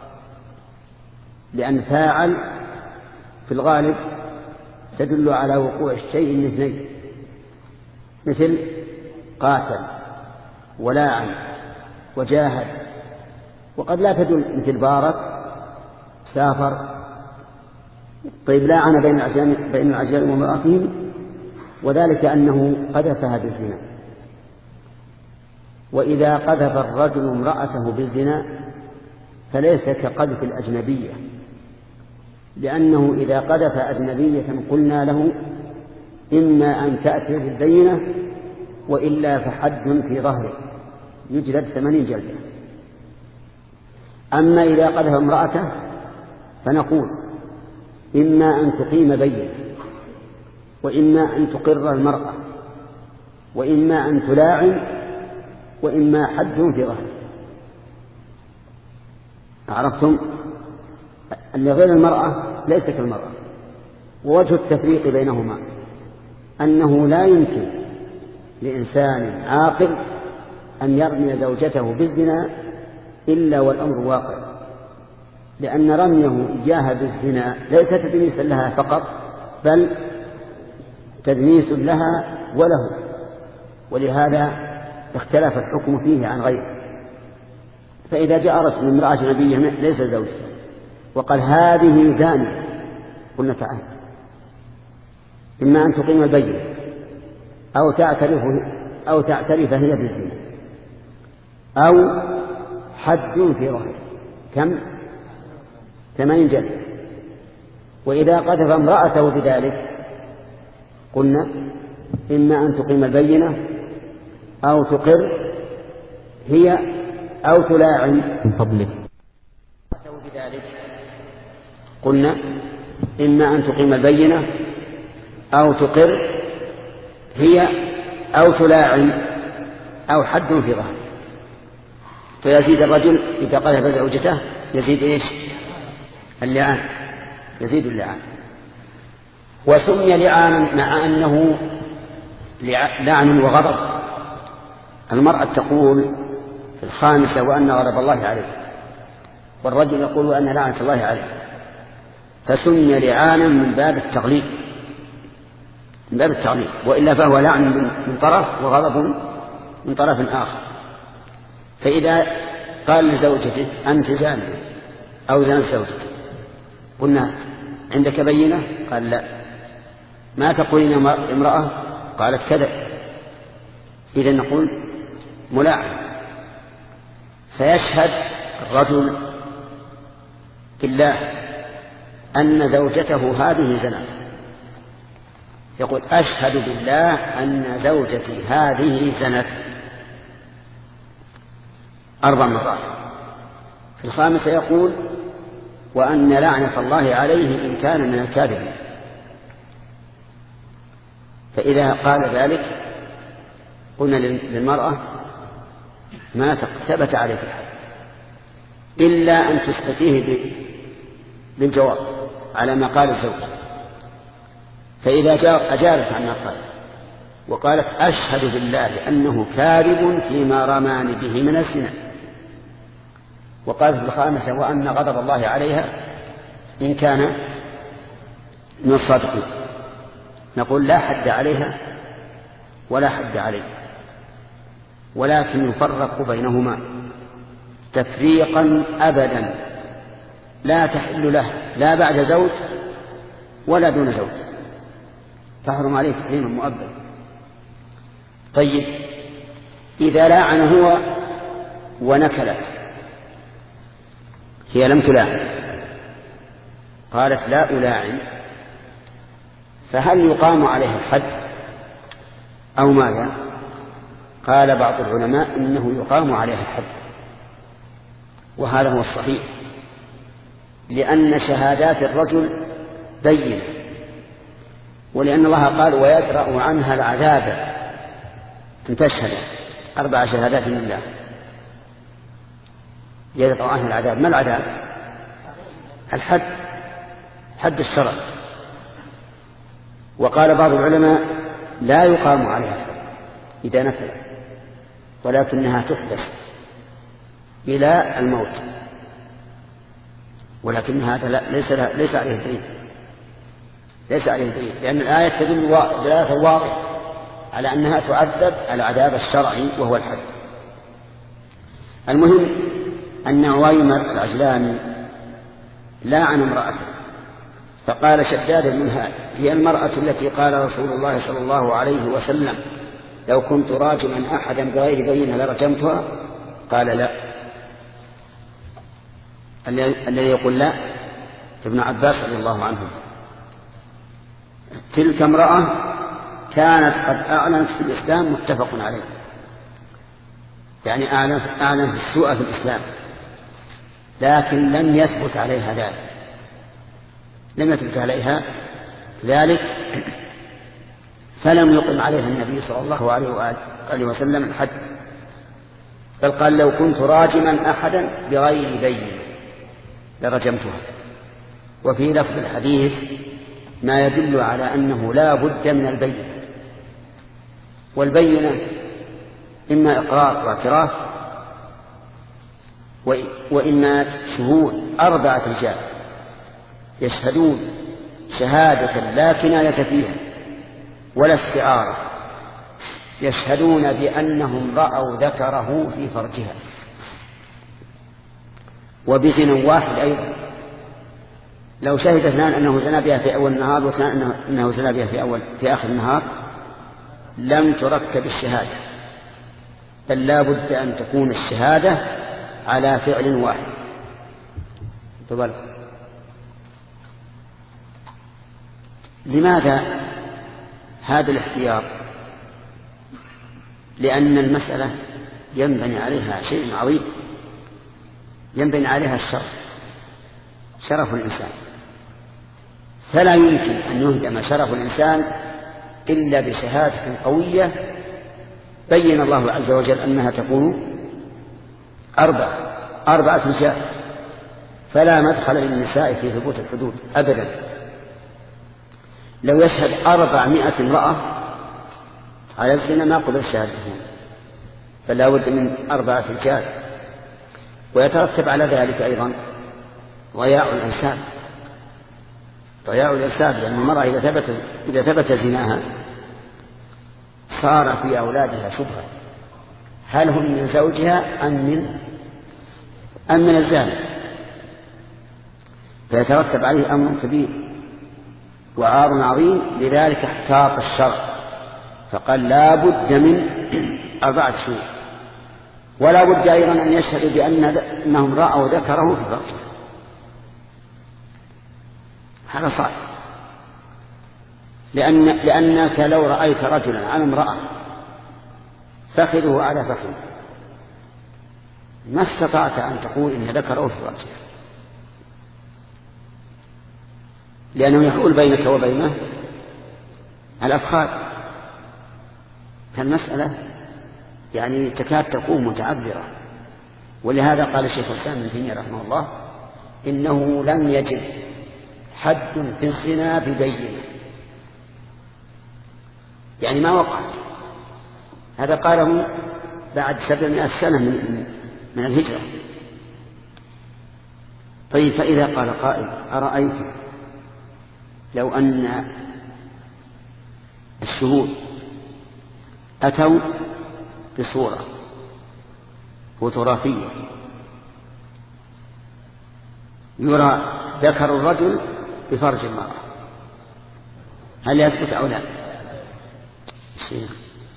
لأن فاعل في الغالب تدل على وقوع الشيء من اثنين، مثل قاتل ولاعن وجاهد، وقد لا تدل مثل بارك سافر. طيب لاعن بين العجلان بين العجلان وامرأته، وذلك أنه قذفها بالزنا. وإذا قذف الرجل امرأته بالزنا فليس كقذف الأجنبية، لأنه إذا قذف أجنبية قلنا له إما أن تأتي بالبينة وإلا فحد في ظهره يجلد ثمانين جلدة. أما إذا قذف امرأته فنقول إما أن تقيم بينة، وإما أن تقر المرأة، وإما أن تلاعن، وإما حد في ظهره. عرفتم؟ اللي غير المرأة ليس كالمرأة. ووجه التفريق بينهما أنه لا يمكن لإنسان عاقل أن يرمي زوجته بالزنا إلا والأمر واقع، لأن رميه إياها بالزنا ليس تدنيسا لها فقط، بل تدنيس لها وله، ولهذا اختلف الحكم فيه عن غيره. فإذا جاء رجل من امرأة نبيه ليس زوجته وقال هذه زانية، قلنا تعال، إما أن تقيم البينة أو تعترف أو تعترف هي بالزنا أو حد في ظهر كم ثمانين جلد. وإذا قذف امرأته بذلك قلنا إما أن تقيم البينة أو تقر هي أو تلاعن من فضلك بذلك. قلنا إما أن تقيم البينة أو تقر هي أو تلاعن أو حد في ظهر. فيزيد الرجل إذا قذف زوجته يزيد إيش؟ اللعان، يزيد اللعان. وسمي لعانا مع أنه لعن وغضب. المرأة تقول في الخامسة وأن غضب الله عليه، والرجل يقول وأن لعنة الله عليه، فسمي لعانا من باب التغليب، من باب التغليب، وإلا فهو لعن من طرف وغضب من طرف آخر. فإذا قال لزوجته أنت زانية أو زانت زوجته قلنا عندك بينة؟ قال لا. ما تقولين امرأة؟ قالت كذا. إذن نقول ملاعن. فيشهد الرجل بالله أن زوجته هذه زنت، يقول أشهد بالله أن زوجتي هذه زنت أربع مرات. في الخامسة يقول وأن لعنة الله عليه إن كان من الكاذبين. فإذا قال ذلك قلنا للمرأة ما ثبت عليك الحد إلا أن تسقطيه بالجواب على ما قال الزوج. فإذا أجابت عما قال وقالت أشهد بالله أنه كاذب فيما رماني به من الزنا، وقالت في الخامسة وأن غضب الله عليها إن كان من الصادقين، نقول لا حد عليها ولا حد عليه، ولكن يفرق بينهما تفريقا أبدا لا تحل له لا بعد زوج ولا دون زوج، تحرم عليه تحريما مؤبدا. طيب إذا لاعن هو ونكلت، هي لم تلاعن، قالت لا ألاعن، فهل يقام عليها الحد أو ماذا؟ قال بعض العلماء إنه يقام عليها الحد، وهذا هو الصحيح، لأن شهادات الرجل بينة، ولأن الله قال ويدرأ عنها العذاب أن تشهد أربع شهادات لله، يدرأ عنها العذاب. ما العذاب؟ الحد، حد الشرع. وقال بعض العلماء لا يقام عليها الحد إذا نفلت، ولكنها تحبس إلى الموت، ولكن هذا لا ليس ليس عليه دليل، ليس عليه دليل، لأن الآية تدل دلالة واضحة على أنها تعذب العذاب الشرعي وهو الحد. المهم أن عويمر العجلاني لاعن امرأته، فقال شداد بن هاد هي المرأة التي قال رسول الله صلى الله عليه وسلم لو كنت راجما أحدا بغير بينة لرجمتها؟ قال لا. الذي يقول لا ابن عباس رضي الله عنه. تلك امرأة كانت قد أعلنت في الإسلام متفق عليه، يعني أعلنت, أعلنت السوء في الإسلام، لكن لم يثبت عليها ذلك، لم يثبت عليها ذلك فلم يقم عليها النبي صلى الله عليه وآله وسلم الحد، بل قال لو كنت راجما أحدا بغير بينة لرجمتها. وفي لفظ الحديث ما يدل على أنه لا بد من البينة، والبينة إما إقرار واعتراف وإما شهود أربعة رجال يشهدون شهادة لا كناية فيها ولا استعارة يشهدون بأنهم رأوا ذكره في فرجها، وبزنا واحد أيضا. لو شهد اثنان أنه زنا بها في أول النهار واثنان أنه زنا بها في, أول في آخر النهار لم تركب الشهادة، بل لا بد أن تكون الشهادة على فعل واحد. طبعا لماذا هذا الاحتياط؟ لأن المسألة ينبني عليها شيء عظيم، ينبني عليها الشرف، شرف الإنسان، فلا يمكن أن يهدم شرف الإنسان إلا بشهادة قوية بين الله عز وجل أنها تكون أربعة أربعة رجال، فلا مدخل للنساء في ثبوت الحدود أبدا. لو يشهد أربعمائة امرأة على الزنا ما قبل شهادتهم، فلا بد من أربعة رجال. ويترتب على ذلك أيضا ضياع الأنساب، ضياع الأنساب، لأن المرأة إذا ثبت إذا ثبت زناها صار في أولادها شبهة، هل هم من زوجها أم من أم من الزاني؟ فيترتب عليه أمر كبير وعار عظيم. لذلك احتاط الشرع فقال لا بد من أربعة شهور، ولا بد أيضا أن يشهدوا بأنهم رأوا ذكره في فرجه. هذا صعب، لأن لأنك لو رأيت رجلا على امرأة فخذه على فخذه ما استطعت أن تقول إن ذكره في فرجه، لأنه يحول بينك وبينه الأفخاذ. فالمسألة يعني تكاد تكون متعذرة. ولهذا قال الشيخ الإسلام ابن تيمية رحمه الله إنه لم يجب حد في الزنا ببينة، يعني ما وقعت. هذا قاله بعد سبعمائة سنة من, من الهجرة. طيب فإذا قال قائل أرأيت لو أن الشهود أتوا بصورة فوتوغرافية يرى ذكر الرجل بفرج المرأة، هل يثبت أو لا؟ شيخ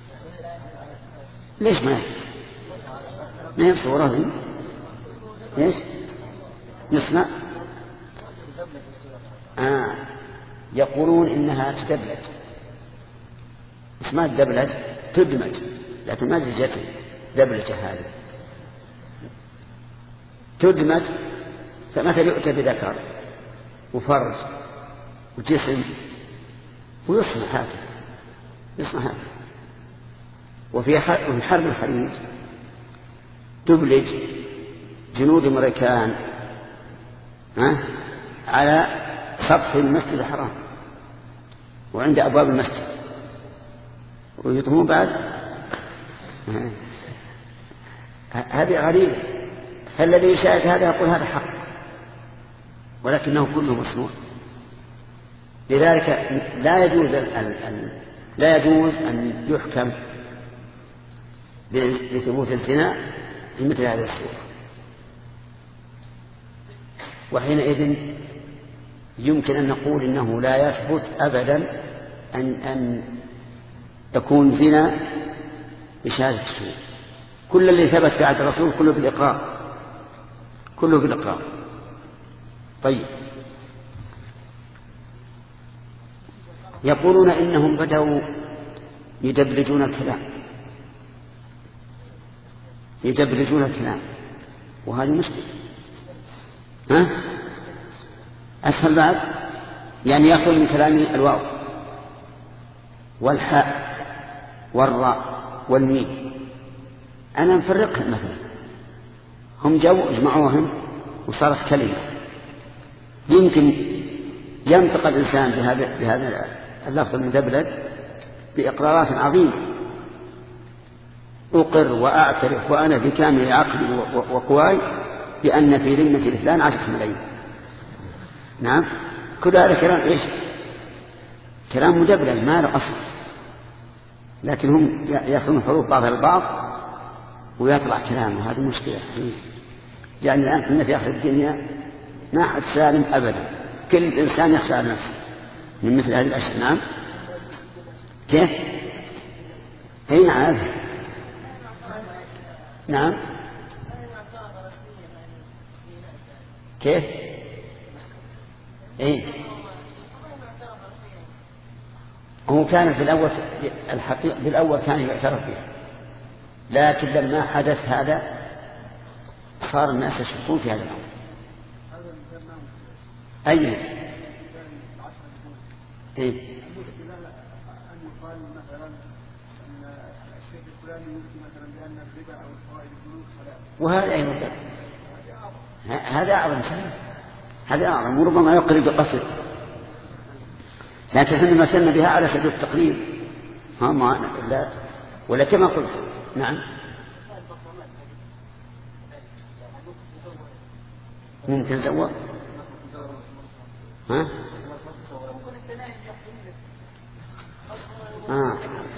ليش ما يثبت؟ ما هي صورة ذي؟ ليش نسمع آه. يقولون إنها تدبلج، اسمها الدبلج تدمج، لكن ما جت دبلجة هذه تدمج. فمثل يؤتى بذكر وفرج وجسم ويصنع هذا يصنع هذا. وفي حرب الخليج تبلج جنود أمريكان على سطح المسجد الحرام وعند أبواب المسجد ويطهون بعد. هذه غريبة. فالذي يشاهد هذا يقول هذا حق، ولكنه كله مصنوع. لذلك لا يجوز لا يجوز أن يحكم بثبوت الزنا في مثل هذه الصورة. وحينئذ يمكن أن نقول إنه لا يثبت أبدا أن أن يكون زنا بشهادة الشهود. كل اللي ثبت في عهد الرسول كله بالإقرار، كله بالإقرار. طيب يقولون إنهم بدأوا يدبلجون الكلام يدبلجون الكلام وهذه مشكلة. ها أسهل بعد، يعني يأخذ من كلامي الواو والحاء والراء والميم، أنا نفرقهم مثلا، هم جو اجمعوهم وصارت كلمة. يمكن ينطق الإنسان بهذا بهذا اللفظ المدبلج بإقرارات عظيمة، أقر وأعترف وأنا بكامل عقلي وقواي بأن في ذمة الإسلام عشرة ملايين. نعم، كل هذا كلام إيش؟ كلام مدبلج ما له أصل لكن هم يأخذون حروف بعضها البعض ويطلع كلامه. هذه مشكلة يعني الآن كنا في آخر الدنيا ما أحد سالم أبدا، كل إنسان يخشى على نفسه من مثل هذه الأشياء. نعم كيف؟ أين عاد؟ نعم كيف؟ أي هو كان في الأول الحقيقة في الأول كان يعترف بها، لكن لما حدث هذا صار الناس يشكون في هذا الأمر. أي إيه؟ وهذا أيضا هذا أعظم شيء، هذا أعظم وربما يقرب بقصد، لكن احنا مثلنا بها على سبيل التقريب ها ما لا ولا كما قلت. نعم ممكن زور ها آه.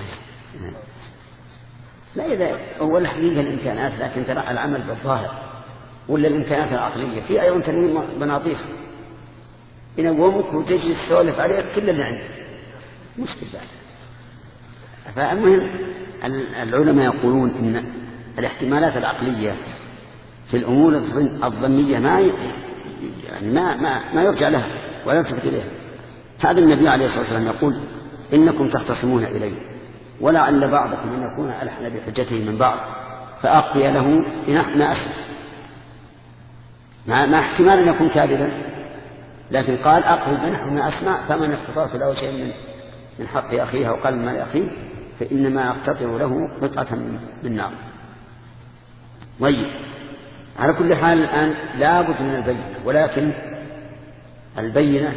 لا إذا هو الحقيقة الإمكانات، لكن ترى العمل بالظاهر ولا الإمكانات العقلية. في أيضا تنويم بناطيس ينومك وتجي تسولف عليك كل اللي عندك مشكلة بعد. فالمهم العلماء يقولون إن الاحتمالات العقلية في الأمور الظنية ما يعني ما ما ما يرجع لها ولا يلتفت إليها. هذا النبي عليه الصلاة والسلام يقول إنكم تختصمون إلي ولعل بعضكم أن يكون ألحن بحجته من بعض فأقضي له بنحو ما أسلم، مع احتمال أن يكون كاذبا، لكن قال أقضي بنحو ما أسمع، فمن اقتطعت له شيء من من حق أخيه أو قال من مال أخيه فإنما أقتطع له قطعة من نار. طيب على كل حال الآن لا بد من البينة، ولكن البينة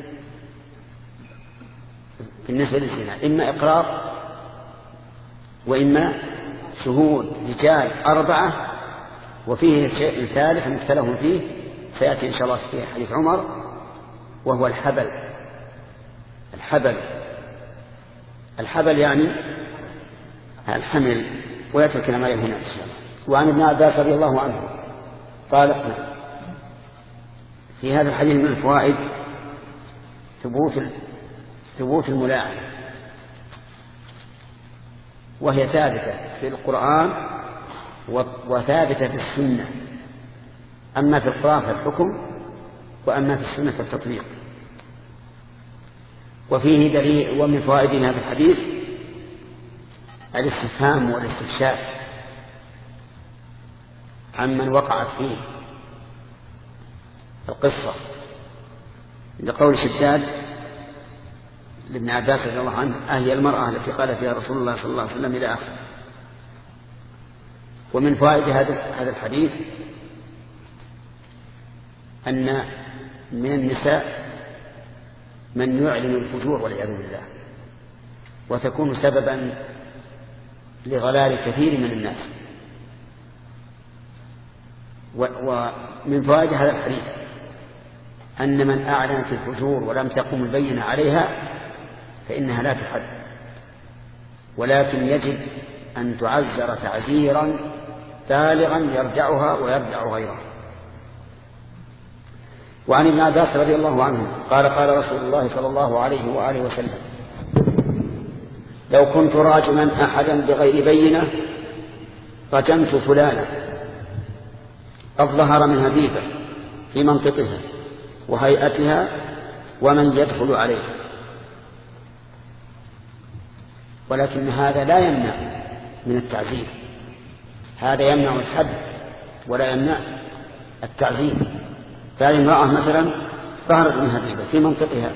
بالنسبة للزنا إما إقرار وإما شهود رجال أربعة، وفيه شيء ثالث مختلف فيه سيأتي إن شاء الله في حديث عمر، وهو الحبل. الحبل الحبل يعني الحمل، ويأتي الكلام عليه هنا إن شاء الله. وعن ابن عباس رضي الله عنه قال في هذا الحديث من الفوائد ثبوت ثبوت الملاعنة، وهي ثابتة في القرآن وثابتة في السنة، أما في القرآن فالحكم وأما في السنة فالتطبيق. وفيه دليل ومن فوائد هذا الحديث الاستفهام والاستكشاف عمن وقعت فيه القصة، لقول شداد لابن عباس رضي الله عنه أهي المرأة التي قال فيها رسول الله صلى الله عليه وسلم إلى آخره. ومن فوائد هذا الحديث أن من النساء من يعلن الفجور والعياذ بالله، وتكون سببا لضلال كثير من الناس. ومن فوائد هذا الحديث أن من أعلنت الفجور ولم تقم البينة عليها فإنها لا تحد، ولكن يجب أن تعزر تعزيرا بالغا يرجعها ويرجع غيرها. وعن ابن عباس رضي الله عنه قال قال رسول الله صلى الله عليه وآله وسلم لو كنت راجما أحدا بغير بينة رجمت فلانا قد ظهر من هديبة في منطقها وهيئتها ومن يدخل عليها. ولكن هذا لا يمنع من التعزير، هذا يمنع الحد ولا يمنع التعزير. فهذه امرأة مثلا ظهرت من هديبة في منطقها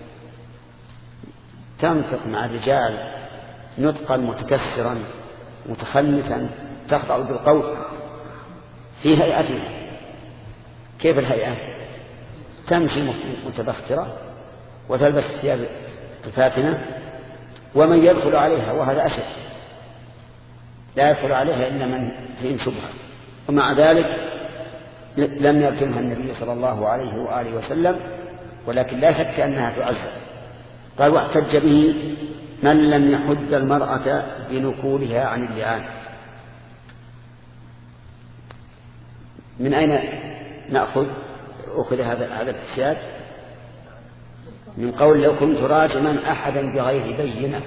تنطق مع الرجال نطقا متكسرا متخنثا تخضع بالقول في هيئتها. كيف الهيئة؟ تمشي متبخترة وتلبس ثياب فاتنة، ومن يدخل عليها وهذا أشد لا يدخل عليها إلا من فيهم شبهة، ومع ذلك لم يرجمها النبي صلى الله عليه وآله وسلم، ولكن لا شك أنها تعزر. قال واحتج به من لم يحد المرأة بنكولها عن اللعان. من أين نأخذ أخذ هذا هذا الإحساد؟ من قول لو كنت راجما أحدا بغير بينة.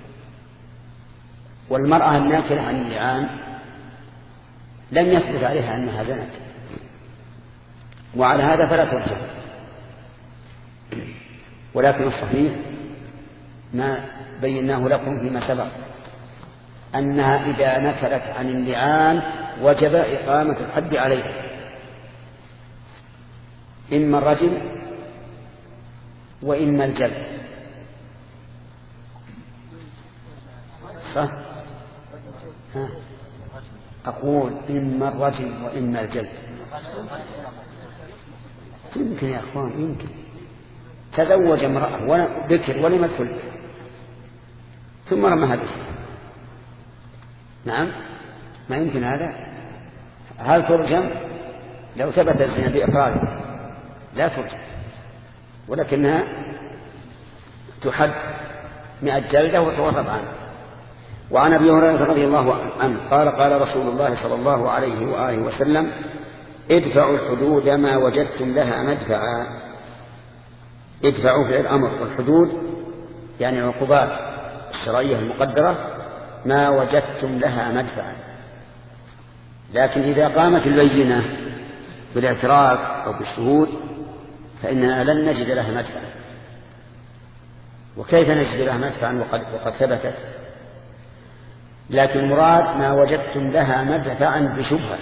والمرأة الناكلة عن اللعان لم يثبت عليها أنها زنت، وعلى هذا فلا ترجم. ولكن الصحيح ما بيناه لكم فيما سبق أنها إذا نكلت عن اللعان وجب إقامة الحد عليها، إما الرجم وإما الجلد. صح؟ ها. أقول إما الرجم وإما الجلد. يمكن يا أخوان، يمكن تزوج امرأة بكر ولم يدخل ثم رمها بسر. نعم، ما يمكن هذا. هل ترجم؟ لو ثبت الزنا بإقراره لا ترجم، ولكنها تحد مئة جلدة وتغرب عنه. وعن أبي هريرة رضي الله عنه قال قال رسول الله صلى الله عليه وآله وسلم ادفعوا الحدود ما وجدتم لها مدفعا. ادفعوا في الأمر، والحدود يعني العقوبات الشرعية المقدرة ما وجدتم لها مدفعا. لكن إذا قامت البينة بالاعتراف أو بالشهود فإننا لن نجد لها مدفعا. وكيف نجد لها مدفعا وقد, وقد ثبتت؟ لكن المراد ما وجدتم لها مدفعا بشبهة.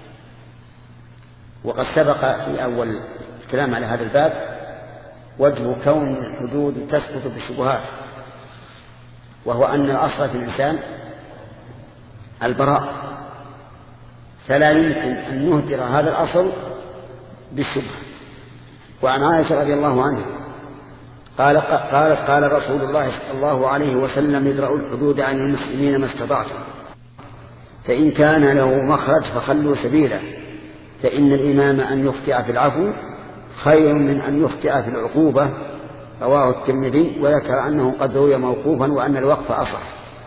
وقد سبق في أول الكلام على هذا الباب وجه كون الحدود تسقط بالشبهات، وهو أن الأصل في الإنسان البراء، فلا يمكن أن نهدر هذا الأصل بالشبهة. وعن عائشة رضي الله عنها قال قالت قال رسول الله صلى الله عليه وسلم ادرأوا الحدود عن المسلمين ما استطعتم، فإن كان له مخرج فخلوا سبيله، فإن الإمام أن يخطئ في العفو خير من أن يخطئ في العقوبة. رواه الترمذي، وذكر أنه قد روي موقوفا وأن الوقف أصح.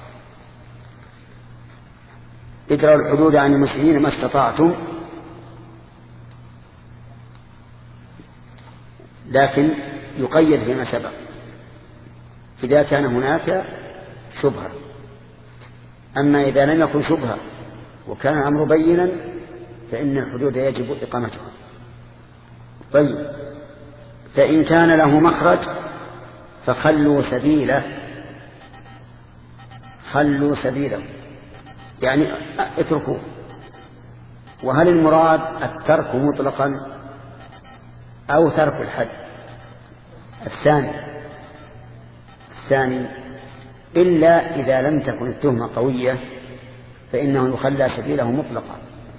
ادرأوا الحدود عن المسلمين ما استطعتم، لكن يقيد فيما سبق إذا كان هناك شبهة. أما إذا لم يكن شبهة وكان الأمر بينا فإن الحدود يجب إقامتها. طيب، فإن كان له مخرج فخلوا سبيله. خلوا سبيله يعني اتركوه. وهل المراد الترك مطلقا أو ترك الحد؟ الثاني الثاني إلا إذا لم تكن التهمة قوية فإنه يخلى سبيله مطلقا.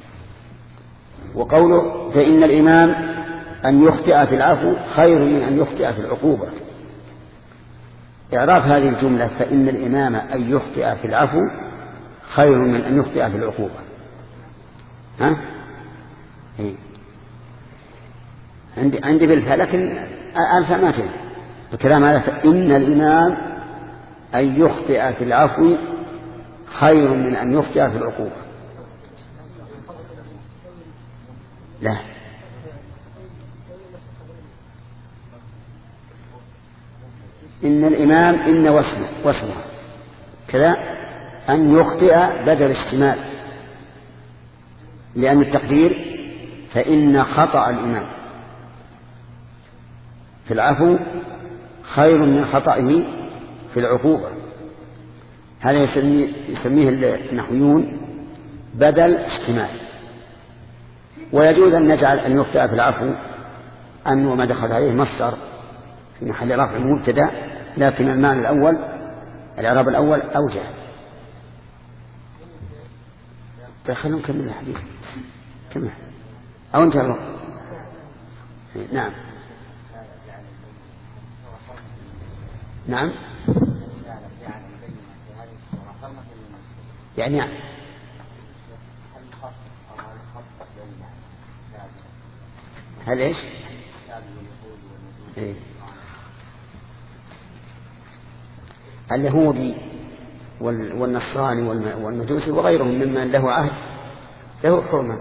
وقوله فإن الإمام أن يخطئ في العفو خير من أن يخطئ في العقوبة. إعراب هذه الجملة فإن الإمام أن يخطئ في العفو خير من أن يخطئ في العقوبة. ها؟ إيه؟ عندي عندي بالفعل، لكن ألفا ما تنفع الكلام هذا. فإن الإمام أن يخطئ في العفو خير من أن يخطئ في العقوبة. لا، إن الإمام إن واسمه واسمه كذا أن يخطئ بدل اشتمال، لأن التقدير فإن خطأ الإمام في العفو خير من خطئه في العقوبة. هذا يسميه, يسميه النحويون بدل اشتمال. ويجوز أن نجعل أن يخطئ في العفو أن وما دخل عليه مصدر في محل رفع مبتدا، لكن المعنى الأول الإعراب الأول أوجه. دخلوا نكمل الحديث كمل أو انتهى الوقت. نعم نعم يعني يعني هل ايش؟ إيه؟ اليهودي والنصراني والمجوسي وغيرهم ممن له عهد له حرمة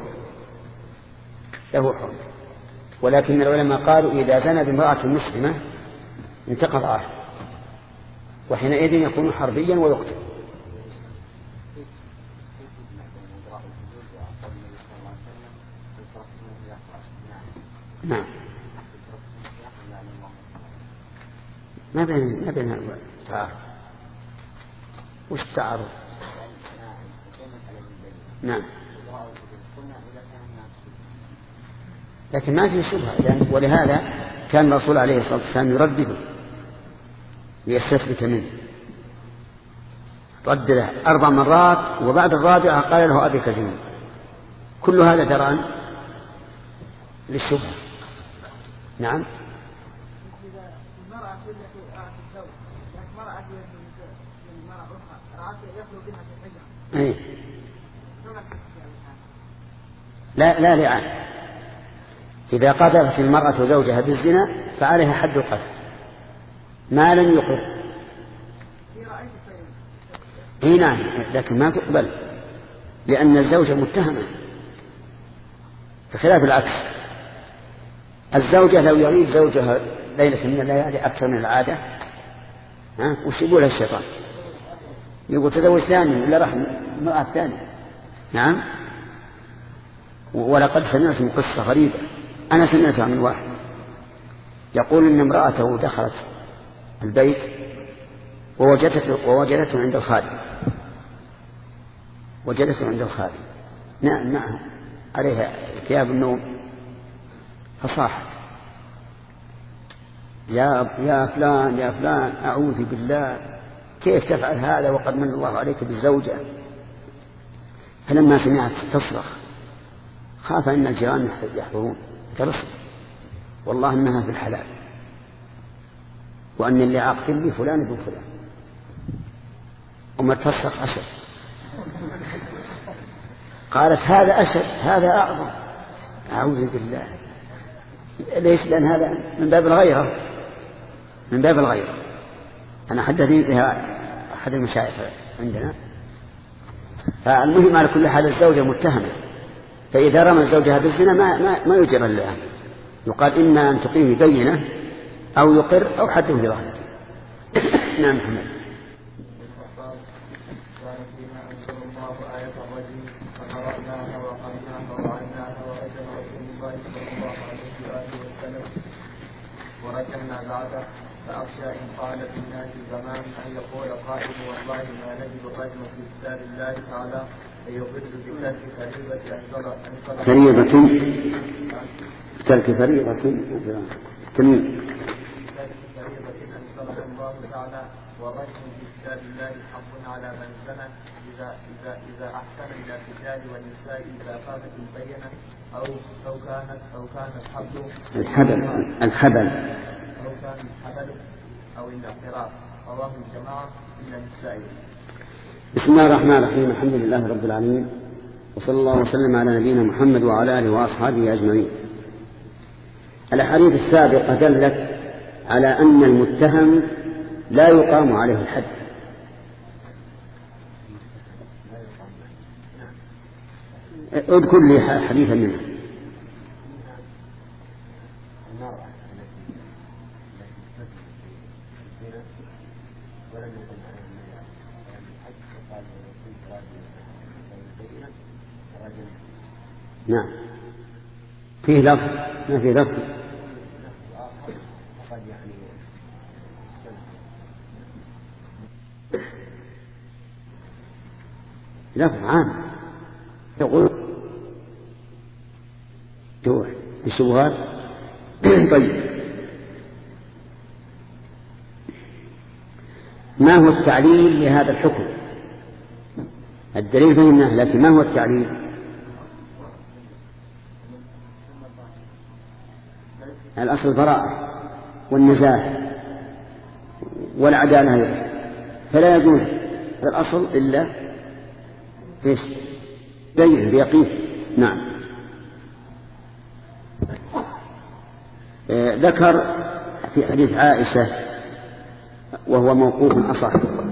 له حرمة، ولكن العلماء قالوا إذا زنى بامرأة مسلمة انتقض عهد، وحينئذ يكون حربيا ويقتل. نعم ما بين ما بين تعارض. وش التعارض؟ نعم لكن ما في شبهة، ولهذا كان الرسول عليه الصلاة والسلام يردده ليستثبت منه، رد له أربع مرات وبعد الرابعة قال له أبيك زين. كل هذا دران للشبهة. نعم أيه. لا لا لعان. إذا قذفت المرأة زوجها بالزنا فعليها حد القذف ما لم يقر. اي نعم لكن ما تقبل لأن الزوجة متهمة، بخلاف العكس. الزوجة لو يغيب زوجها ليلة من الليالي أكثر من العادة ها وش يقولها الشيطان؟ يقول تزوج ثاني ولا راح امرأة ثانية. نعم ولقد سمعت من قصة غريبة أنا سمعتها من واحد يقول إن امرأته دخلت البيت ووجدته, ووجدته عند الخادم وجدته عند الخادم نعم نعم عليها ثياب النوم، فصاحت يا يا فلان يا فلان أعوذ بالله كيف تفعل هذا وقد من الله عليك بالزوجة. فلما سمعت تصرخ خاف أن الجيران يحضرون ترصد والله إنها في الحلال وأن اللي عاقتل لي فلان ابن فلان. وما تصرخ أشد قالت هذا أشد هذا أعظم أعوذ بالله. ليش؟ لأن هذا من باب الغيرة من باب الغيرة. أنا حدثني بها أحد المشايخ عندنا. فالمهم على كل حال الزوجة متهمة، فإذا رمى زوجها بالزنا ما, ما, ما يجب اللعان، يقال إما أن تقيم بينة أو يقر أو حد في ظهره. نعم محمد. ورجعنا بعده فأخشى إن قال في الناس زمان أن يقول قائل والله ما نجد الرجم في كتاب الله تعالى فيضل بترك فريضة أنزل فريضة ترك فريضة ترك فريضة أنزلها الله تعالى والرجم في كتاب الله حق على من زنى إذا إذا إذا أحسن إلى الرجال والنساء إذا فاتت البينة أو أو كانت أو كان الحبل الحبل الحبل أو كان الحبل أو الاعتراف. رواه الجماعة إلا النسائي. بسم الله الرحمن الرحيم. الحمد لله رب العالمين وصلى الله وسلم على نبينا محمد وعلى آله وأصحابه أجمعين. الأحاديث السابقة دلت على أن المتهم لا يقام عليه الحد. اذكر لي حديثا منه. نعم فيه لفظ ما فيه لفظ. لفظ عام يقول جوع الشبهات. طيب ما هو التعليل لهذا الحكم؟ الدليل فهمناه لكن ما هو التعليل؟ الأصل البراءة والنزاهة والعدالة فلا يجوز الأصل إلا إيش؟ بين بيقين. نعم. ذكر في حديث عائشة وهو موقوف أصح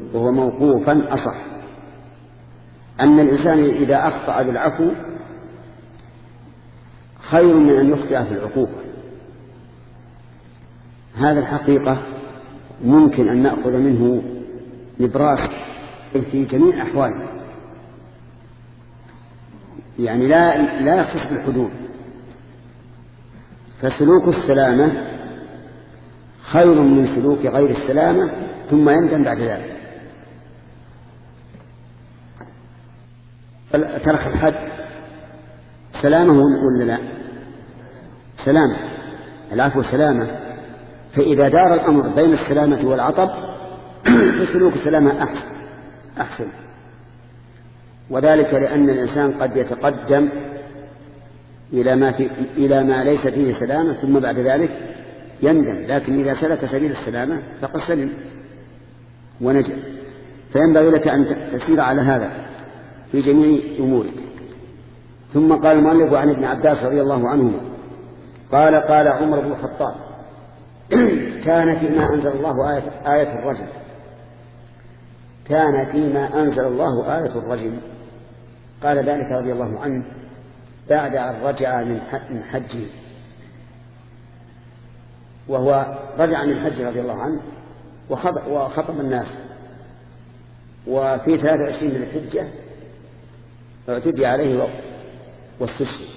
وهو موقوفا أصح، أن الإنسان إذا أخطأ بالعفو خير من أن يخطئ في العقوبة. هذا الحقيقة ممكن أن نأخذ منه نبراس في جميع أحواله، يعني لا لا يختص بالحدود. فسلوك السلامة خير من سلوك غير السلامة ثم يندم بعد ذلك. ترك الحد سلامة ولا لا؟ سلامة، العفو سلامة. فإذا دار الأمر بين السلامة والعطب فسلوك السلامة أحسن أحسن وذلك لأن الإنسان قد يتقدم إلى ما, في إلى ما ليس فيه سلامة ثم بعد ذلك يندم، لكن إذا سلك سبيل السلامة فقد سلم ونجا. فينبغي لك أن تسير على هذا في جميع أمورك. ثم قال المؤلف عن ابن عباس رضي الله عنهما قال قال عمر بن الخطاب كان فيما أنزل الله آية, آية الرجم كان فيما أنزل الله آية الرجم قال ذلك رضي الله عنه بعد أن رجع من حجه، وهو رجع من حج رضي الله عنه وخطب الناس، وفي ثلاثة وعشرين من الحجة اعتدي عليه واستشهد.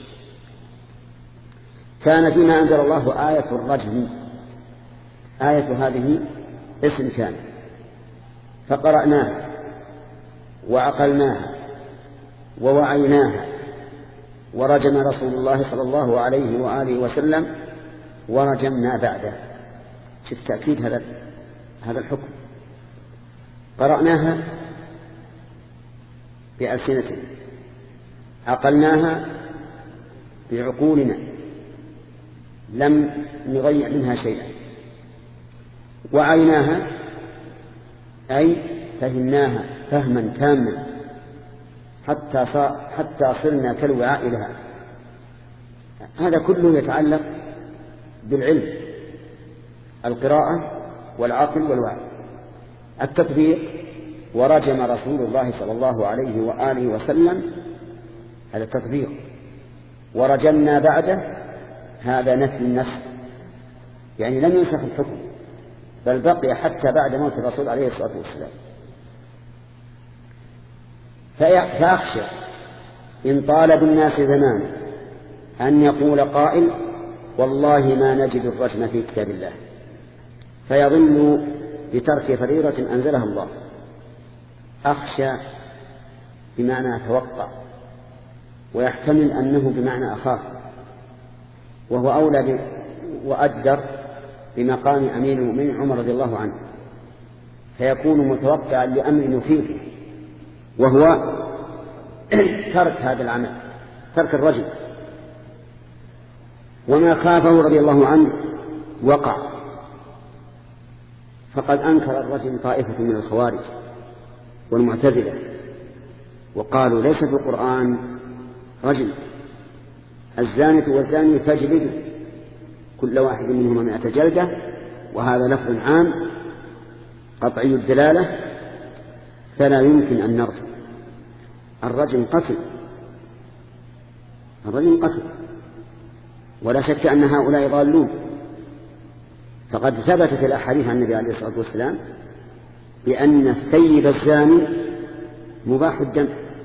كان فيما أنزل الله آية الرجم، آية هذه اسم كان، فقرأناها وعقلناها ووعيناها، ورجم رسول الله صلى الله عليه وآله وسلم ورجمنا بعده. شوف تأكيد هذا هذا الحكم. قرأناها بألسنتنا، عقلناها بعقولنا لم نضيع منها شيئا، وعيناها أي فهمناها فهما تاما حتى حتى صرنا كالوعاء لها. هذا كله يتعلق بالعلم، القراءة والعقل والوعي. التطبيق ورجم رسول الله صلى الله عليه وآله وسلم، هذا التطبيق. ورجمنا بعده، هذا نفي النسخ، يعني لم ينسخ الحكم بل بقي حتى بعد موت الرسول عليه الصلاة والسلام. فأخشى إن طال بالناس زمان أن يقول قائل والله ما نجد الرجم في كتاب الله، فيظن بترك فريضة أنزلها الله. أخشى بمعنى أتوقع، ويحتمل أنه بمعنى أخاف، وهو أولى وأجدر بمقام أمير المؤمنين عمر رضي الله عنه، فيكون متوقعا لأمر نفيذه وهو ترك هذا العمل، ترك الرجل. وما خافه رضي الله عنه وقع، فقد أنكر الرجل طائفة من الخوارج والمعتزلة وقالوا ليس في القرآن رجل، الزانة والزاني فاجلدوا كل واحد منهما مئة جلدة، وهذا لفظ عام قطعي الدلالة فلا يمكن أن نرجع. الرجم قتل، الرجم قتل، ولا شك أن هؤلاء ضالون. فقد ثبتت الأحاديث عن النبي عليه الصلاة والسلام بأن الثيب الزاني مباح الدم،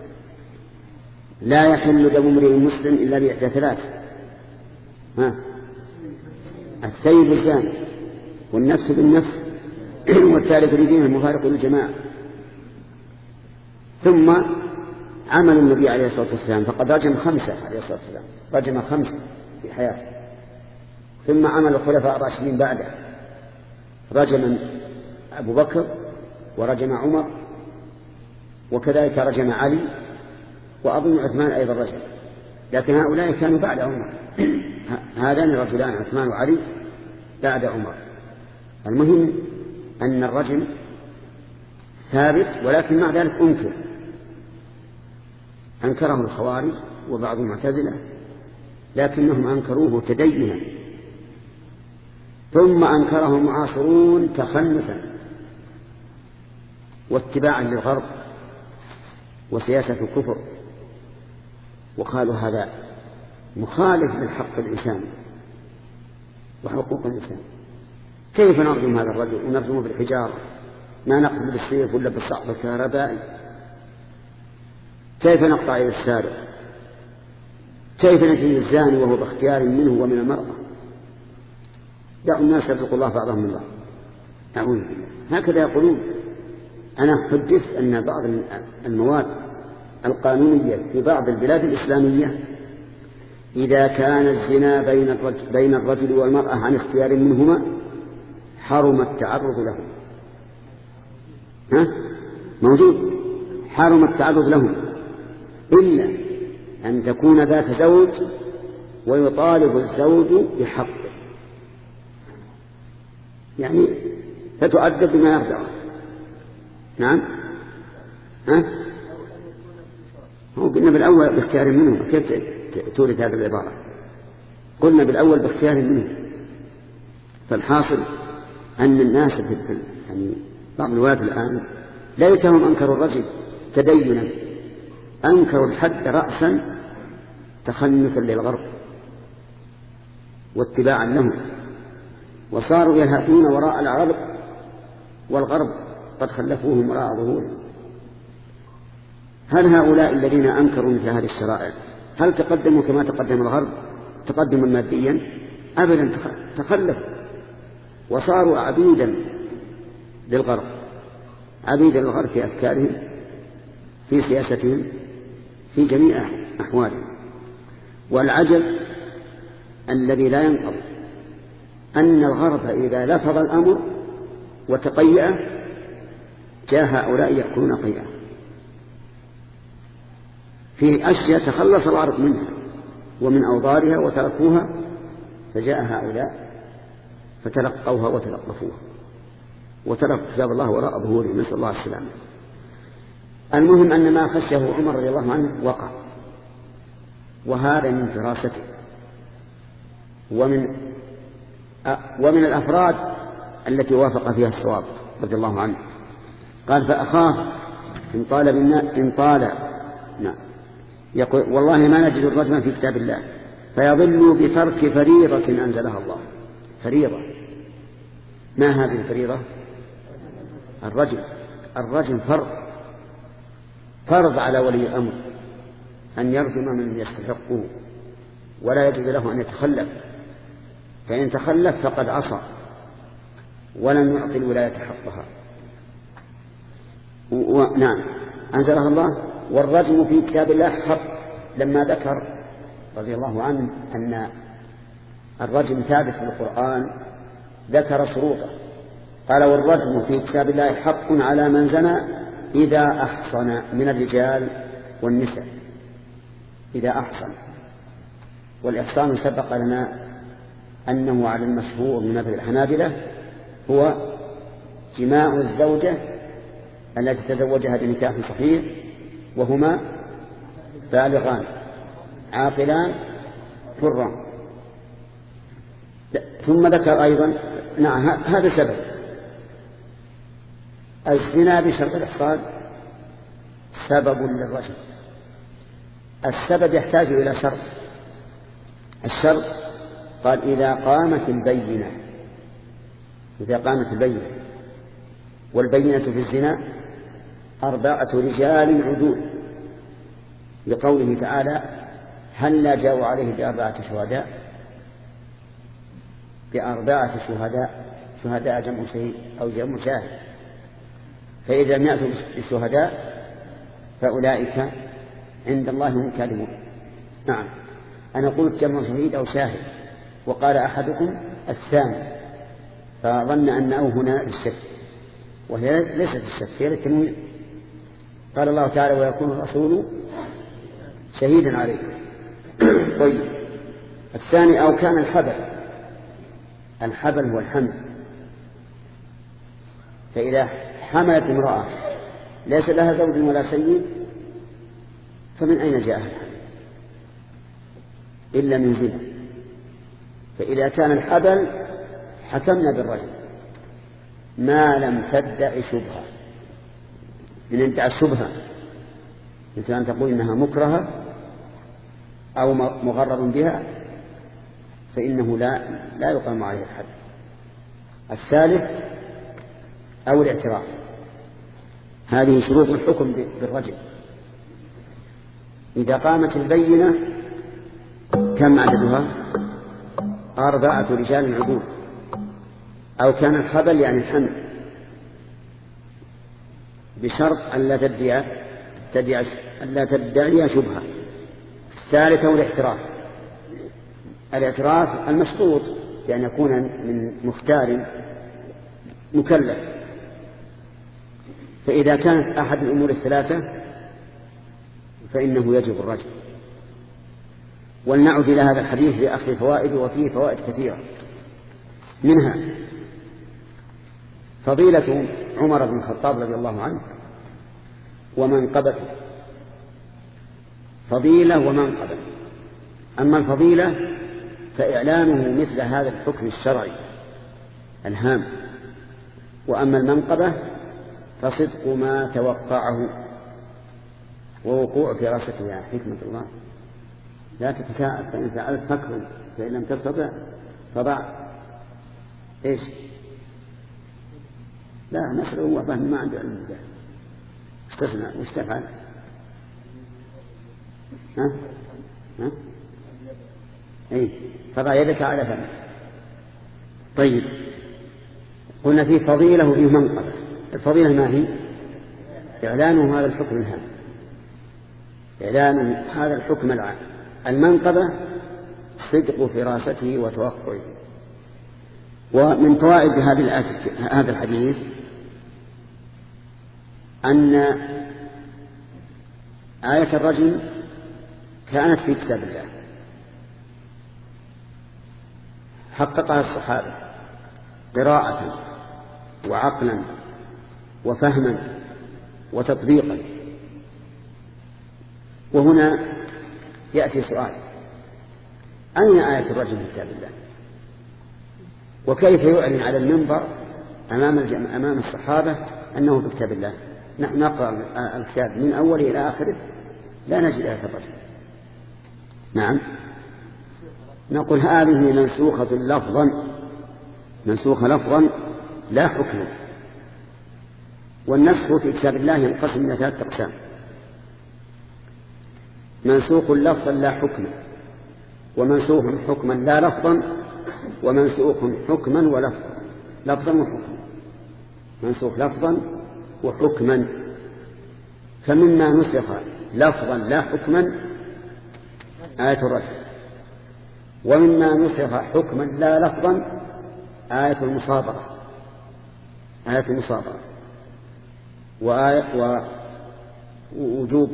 لا يحل دم امرئ مسلم إلا بإحدى ثلاث: ها الثيب الزاني، والنفس بالنفس، والثالث لدينه المفارق للجماعة. ثم عمل النبي عليه الصلاة والسلام فقد رجم خمسة عليه الصلاة والسلام، رجم خمسة في حياته. ثم عمل الخلفاء الراشدين بعده، رجم أبو بكر ورجم عمر، وكذلك رجم علي، وأظن عثمان أيضا رجم، لكن هؤلاء كانوا بعد عمر. هذان الرجلان عثمان وعلي بعد عمر. المهم أن الرجم ثابت، ولكن مع ذلك أنكر، أنكره الخوارج وبعض المعتزلة، لكنهم أنكروه تدينا، ثم أنكره معاصرون تخنثا. واتباعا للغرب وسياسة الكفر، وقالوا هذا مخالف للحق الإنساني وحقوق الإنسان. كيف نرجم هذا الرجل ونرجمه بالحجارة؟ ما نقتل بالسيف ولا بالصعب الكهربائي؟ كيف نقطع يد السارق؟ كيف نجم الزاني وهو باختيار منه ومن المرأة؟ دعوا الناس يرزق الله بعضهم من بعض. أعوذ بالله. هكذا يقولون. أنا حدثت أن بعض المواد القانونية في بعض البلاد الإسلامية إذا كان الزنا بين الرجل, بين الرجل والمرأة عن اختيار منهما حرم التعرض له. ها؟ موجود. حرم التعرض لهم إلا أن تكون ذات زوج ويطالب الزوج بحقه، يعني فتؤدب بما يرضعه. نعم. ها؟ هو قلنا بالأول باختيار منه. كيف تورث هذه العبارة؟ قلنا بالأول باختيار منه. فالحاصل أن الناس في يعني بعض الولاة الآن لا يتهم أنكروا الرجل تدينا، أنكروا الحد رأسا تخنفا للغرب واتباعا لهم، وصاروا يلهثون وراء العرب والغرب قد خلفوهم وراء ظهورهم. هل هؤلاء الذين أنكروا مثل هذه الشرائع هل تقدموا كما تقدم الغرب تقدما ماديا؟ أبدا، تخلفوا وصاروا عبيدا للغرب، عبيدا للغرب في أفكارهم، في سياستهم، في جميع أحوالهم. والعجب الذي لا ينقض أن الغرب إذا لفظ الأمر وتقيأ جاء هؤلاء يأكلون قيئة في أشياء تخلص الغرب منها ومن أوضارها وتركوها، فجاء هؤلاء فتلقوها وتلقفوها وتركوا كتاب الله وراء ظهورهم، نسأل الله السلامة. المهم أن ما خشه عمر رضي الله عنه وقع، وهذا من فراسته ومن ومن الأفراد التي وافق فيها الصواب رضي الله عنه. قال فأخاف إن طال بالنا إن طال نعم يقول والله ما نجد الرجم في كتاب الله فيضل بترك فريضة أنزلها الله. فريضة، ما هذه الفريضة؟ الرجم. الرجم فرض، فرض على ولي الأمر أن يرجم من يستحقه، ولا يجوز له أن يتخلف، فإن تخلف فقد عصى ولن يعطي الولاية حقها. ونعم أنزلها الله. والرجم في كتاب الله حق، لما ذكر رضي الله عنه أن الرجم ثابت في القرآن ذكر شروطه، قال والرجم في كتاب الله حق على من زنى إذا أحصن من الرجال والنساء، إذا أحصن. والإحصان سبق لنا أنه على المشهور من مذهب الحنابلة هو جماع الزوجة التي تزوجها بنكاح صحيح وهما بالغان عاقلان حران. ثم ذكر أيضا نعم هذا سبب الزنا بشرط الإحصان سبب للرجم. السبب يحتاج إلى شرط. الشرط قال إذا قامت البينة، إذا قامت البينة، والبينة في الزنا أربعة رجال عدول، لقوله تعالى هل لا جاءوا عليه بأربعة شهداء، بأربعة شهداء، شهداء جمع شهيد أو جمع شاهد، فإذا لم يأتوا بالشهداء فأولئك عند الله هم كاذبون. نعم أنا قلت جمع شهيد أو شاهد، وقال أحدكم الثاني فظن أن أو هنا للشك، وهي ليست الشك، هي للتنوين. قال الله تعالى ويكون الرسول شهيدا عليكم. طيب الثاني أو كان الحبل، الحبل هو الحمل، فإذا حملت امرأة ليس لها زوج ولا سيد فمن أين جاء الحمل إلا من زنا. فإذا كان الحبل حكمنا بالرجل ما لم تدع شبهة، إن ادعى الشبهة مثل أن تقول إنها مكرهة أو مغرر بها فإنه لا لا يقام عليه الحد. الثالث أو الاعتراف. هذه شروط الحكم بالرجل. إذا قامت البينة كم عددها؟ أربعة رجال عدول، أو كان الخبل يعني الحمل، بشرط أن لا تدعي تدعي ألا تدعي شبهة. الثالث هو الاعتراف. الاعتراف المشروط بأن يكون من مختار مكلف. فإذا كانت أحد الأمور الثلاثة فإنه يجب الرجل. ولنعد إلى هذا الحديث لأخذ فوائد، وفيه فوائد كثيرة، منها فضيلة عمر بن الخطاب رضي الله عنه ومنقبته. فضيلة ومنقبة. أما الفضيلة فإعلانه مثل هذا الحكم الشرعي الهام، وأما المنقبة فصدق ما توقعه ووقوع فراستها. حكمة الله لا تتساءل، فإن فعلت فكر، فإن لم تستطع فضع إيش؟ لا نسأل هو فهم ما عنده علم بذلك. استثنى وش تفعل؟ ها؟ ها؟ أي فضع يدك على فمك. طيب قلنا فيه فضيلة وفيه منقبة. الفضيلة ما هي؟ إعلانه هذا الحكم الهام، إعلان هذا الحكم العام. المنقبة صدق فراسته وتوقعه. ومن فوائد هذا الحديث أن آية الرجم كانت في كتاب الله، حققها الصحابة قراءة وعقلا وفهما وتطبيقا. وهنا يأتي سؤال: أين آية الرجم في كتاب الله؟ وكيف يعلن على المنبر أمام أمام الصحابة أنه في كتاب الله؟ نحن نقرأ الكتاب من أوله إلى آخره لا نجد آية الرجم. نعم، نقول هذه منسوخة لفظا، منسوخة لفظا لا حكما. والنسخ في كتاب الله ينقسم إلى ثلاثة أقسام: منسوخ لفظا لا حكما، ومنسوخ حكما لا لفظا، ومنسوخ حكما ولفظا. لفظا وحكما، منسوخ لفظا وحكما. فمما نسخ لفظا لا حكما آية الرجم، ومما نسخ حكما لا لفظا آية المصابرة، آية المصابرة وآية ووجوب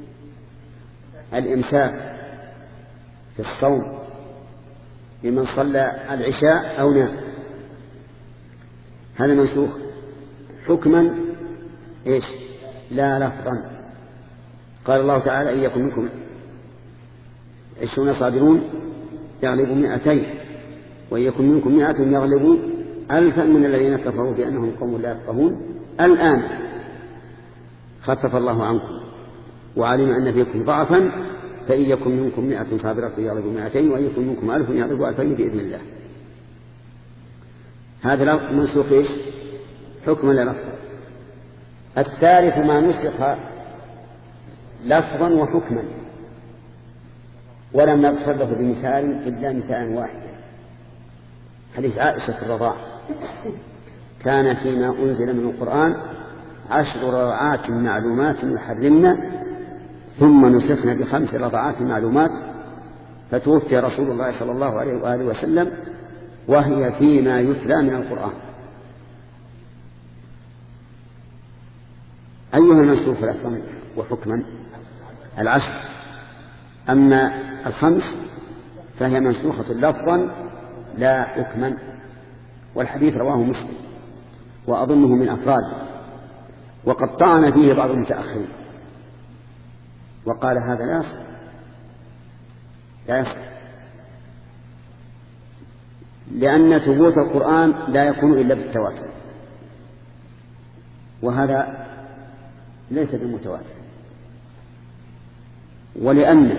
الإمساك في الصوم لمن صلى العشاء أو نام. هذا منسوخ حكما إيش؟ لا لفظا. قال الله تعالى: إن يكن منكم عشرون صابرون يغلبوا مئتين، وإن يكن منكم مئة يغلبوا ألفا من الذين كفروا بأنهم قوم لا يفقهون. الآن خفف الله عنكم وعلم أن فيكم ضعفا، فإن يكن منكم مئة صابرة يغلبوا مئتين، وإن يكن منكم ألف يغلبوا ألفين بإذن الله. هذا منسوخ إيش؟ حكما لا لفظا. الثالث ما نسخ لفظا وحكما ولم نذكر له بمثال إلا مثال واحد: حديث عائشة في الرضاع: كان فيما أنزل من القرآن عشر رضعات معلومات يحرمن ثم نسخنا بخمس رضعات معلومات، فتوفي رسول الله صلى الله عليه وآله وسلم وهي فيما يتلى من القرآن. أيها المنسوخ لفظا وحكما؟ العشر. أما الخمس فهي منسوخة لفظا لا حكما. والحديث رواه مسلم وأظنه من أفراده، وقد طعن فيه بعض المتأخرين وقال هذا لا يصح، لا يصح، لأن ثبوت القرآن لا يكون إلا بالتواتر، وهذا ليس بالمتواتر. ولأن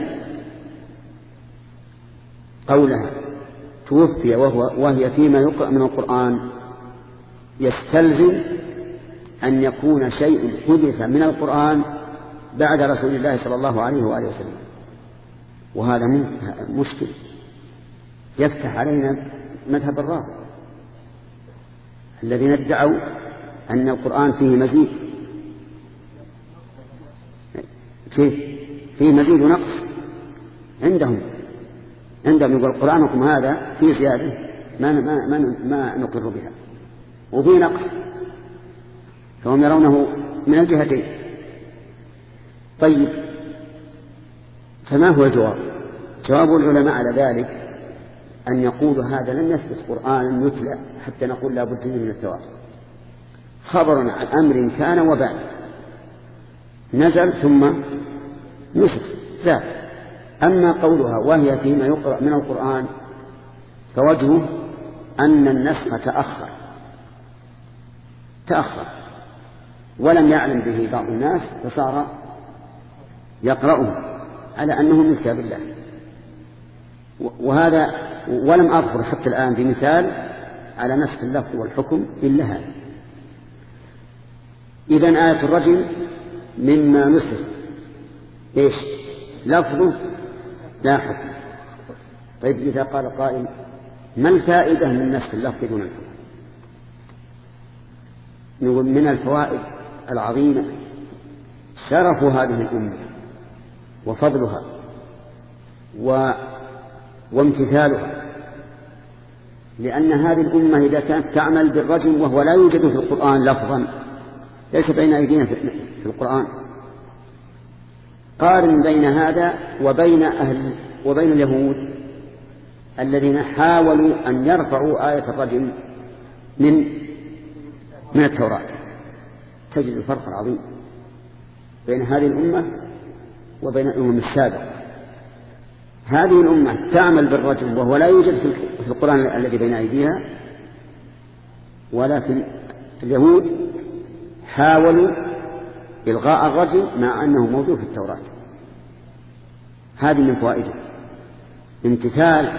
قولها توفي وهو وهي فيما يقرأ من القرآن يستلزم أن يكون شيء حدث من القرآن بعد رسول الله صلى الله عليه وآله وسلم، وهذا مشكل يفتح علينا مذهب الرافضة الذين ادعوا أن القرآن فيه مزيد، فيه, فيه مزيد ونقص. عندهم عندهم يقول قرآنكم هذا فيه زيادة ما, ما, ما, ما نقر بها، وفيه نقص، فهم يرونه من الجهتين. طيب، فما هو الجواب؟ جواب العلماء على ذلك أن يقولوا هذا لم يثبت قرآن يتلى حتى نقول لا بد من التواتر، خبر عن أمر كان وبعد نزل ثم نسخ زاد. أما قولها وهي فيما يقرأ من القرآن فوجهه أن النسخ تأخر تأخر ولم يعلم به بعض الناس فصار يقرأه على أنه من كتاب الله. وهذا ولم أذكر حتى الآن بمثال على نسخ اللفظ والحكم إلا هذا. إذن آية الرجم مما نسخ إيش؟ لفظه لا حكم. طيب، إذا قال قائل ما الفائدة من نسخ اللفظ دون الحكم؟ نقول من الفوائد العظيمة شرف هذه الأمة وفضلها و... وامتثالها، لأن هذه الأمة إذا كانت تعمل بالرجم وهو لا يوجد في القرآن لفظا، ليس بين أيدينا في القرآن، قارن بين هذا وبين أهل وبين اليهود الذين حاولوا أن يرفعوا آية الرجم من من التوراة، تجد الفرق العظيم بين هذه الأمة وبين الأمم السابقة. هذه الأمة تعمل بالرجم وهو لا يوجد في القرآن الذي بين أيديها، ولكن اليهود حاولوا إلغاء الرجم مع أنه موجود في التوراة. هذه من فوائده امتثال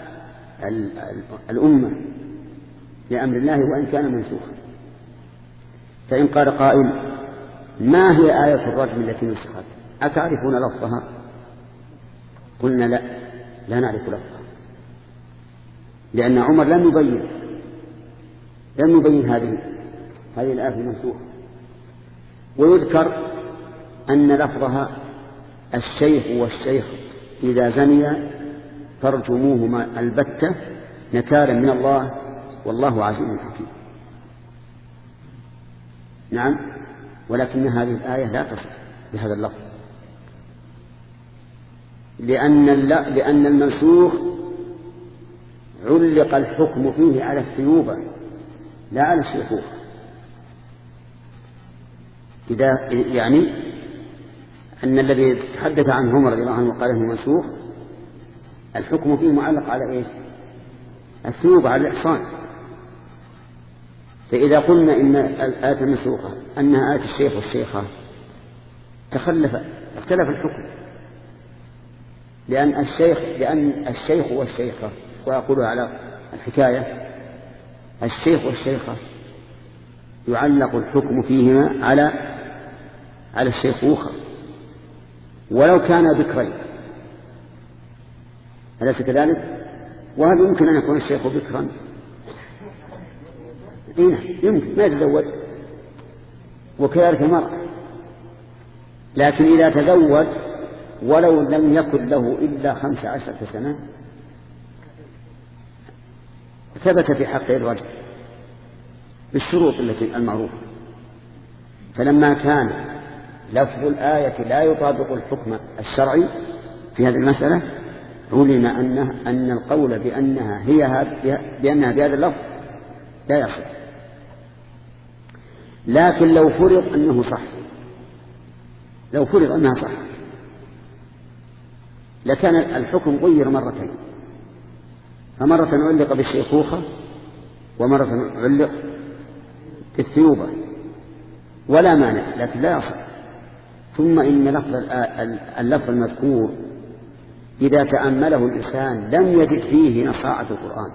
الأمة لأمر الله وإن كان منسوخا. فإن قال قائل ما هي آية الرجم التي نسخت؟ أتعرفون لفظها؟ قلنا لا لا نعرف لفظها، لأن عمر لم يبين لم يبين هذه هذه الآية المنسوخة. ويذكر أن لفظها الشيخ والشيخ إذا زنيا فارجموهما البتة نكالا من الله والله عزيز حكيم. نعم، ولكن هذه الآية لا تصح بهذا اللفظ، لأن, لأن المنسوخ علق الحكم فيه على الثيوبة لا على الشيخوخ. إذا يعني أن الذي تحدث عنه عمر رضي الله عنه وقال انه منسوخ الحكم فيه معلق على إيش؟ الثيوبة، على الإحصان. فإذا قلنا إن الآية المنسوخة أنها آية الشيخ والشيخة تخلف اختلف الحكم، لأن الشيخ لأن الشيخ والشيخة، وأقول على الحكاية الشيخ والشيخة يعلق الحكم فيهما على على الشيخوخة ولو كان بكرين، أليس كذلك؟ وهل يمكن أن يكون الشيخ بكرا؟ يمكن ما يتزوج، وكذلك المرأة. لكن إذا تزوج ولو لم يكن له إلا خمس عشرة سنة ثبت في حق الرجل بالشروط التي المعروفة. فلما كان لفظ الآية لا يطابق الحكم الشرعي في هذه المسألة علم أنه أن القول بأنها هي بأنها بهذا اللفظ لا يصح. لكن لو فرض أنه صح لو فرض أنها صح لكان الحكم غير مرتين، فمرة علق بالشيخوخة ومرة علق بالثيوبة ولا مانع، لكن لا يصح ثم إن لفظ اللفظ المذكور إذا تأمله الإنسان لم يجد فيه نصاعة القرآن.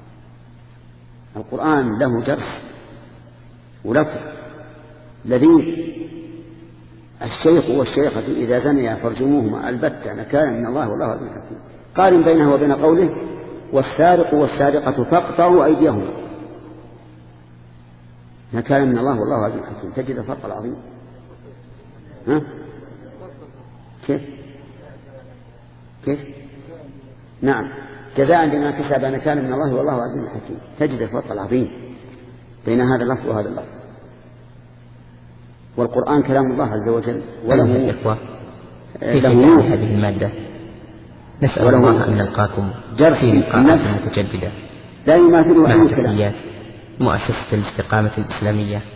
القرآن له درس ولفظ لذيذ. الشيخ والشيخة إذا زنيا فارجموهما البتة نكالا من الله والله عزيز حكيم. قارن بينه وبين قوله والسارق والسارقة فاقطعوا أيديهما نكالا من الله والله عزيز حكيم. تجد الفرق العظيم. ها؟ كيف كيف نعم جزاء بما كسب نكالا من الله والله عزيز حكيم. تجد الفرق العظيم بين هذا اللفظ وهذا اللفظ. والقرآن كلام الله عز وجل وله إخوة له هذه المادة. نسأل الله أن نلقاكم في لقاءات متجددة. لا يماثله أي كلام. مؤسسة الاستقامة الإسلامية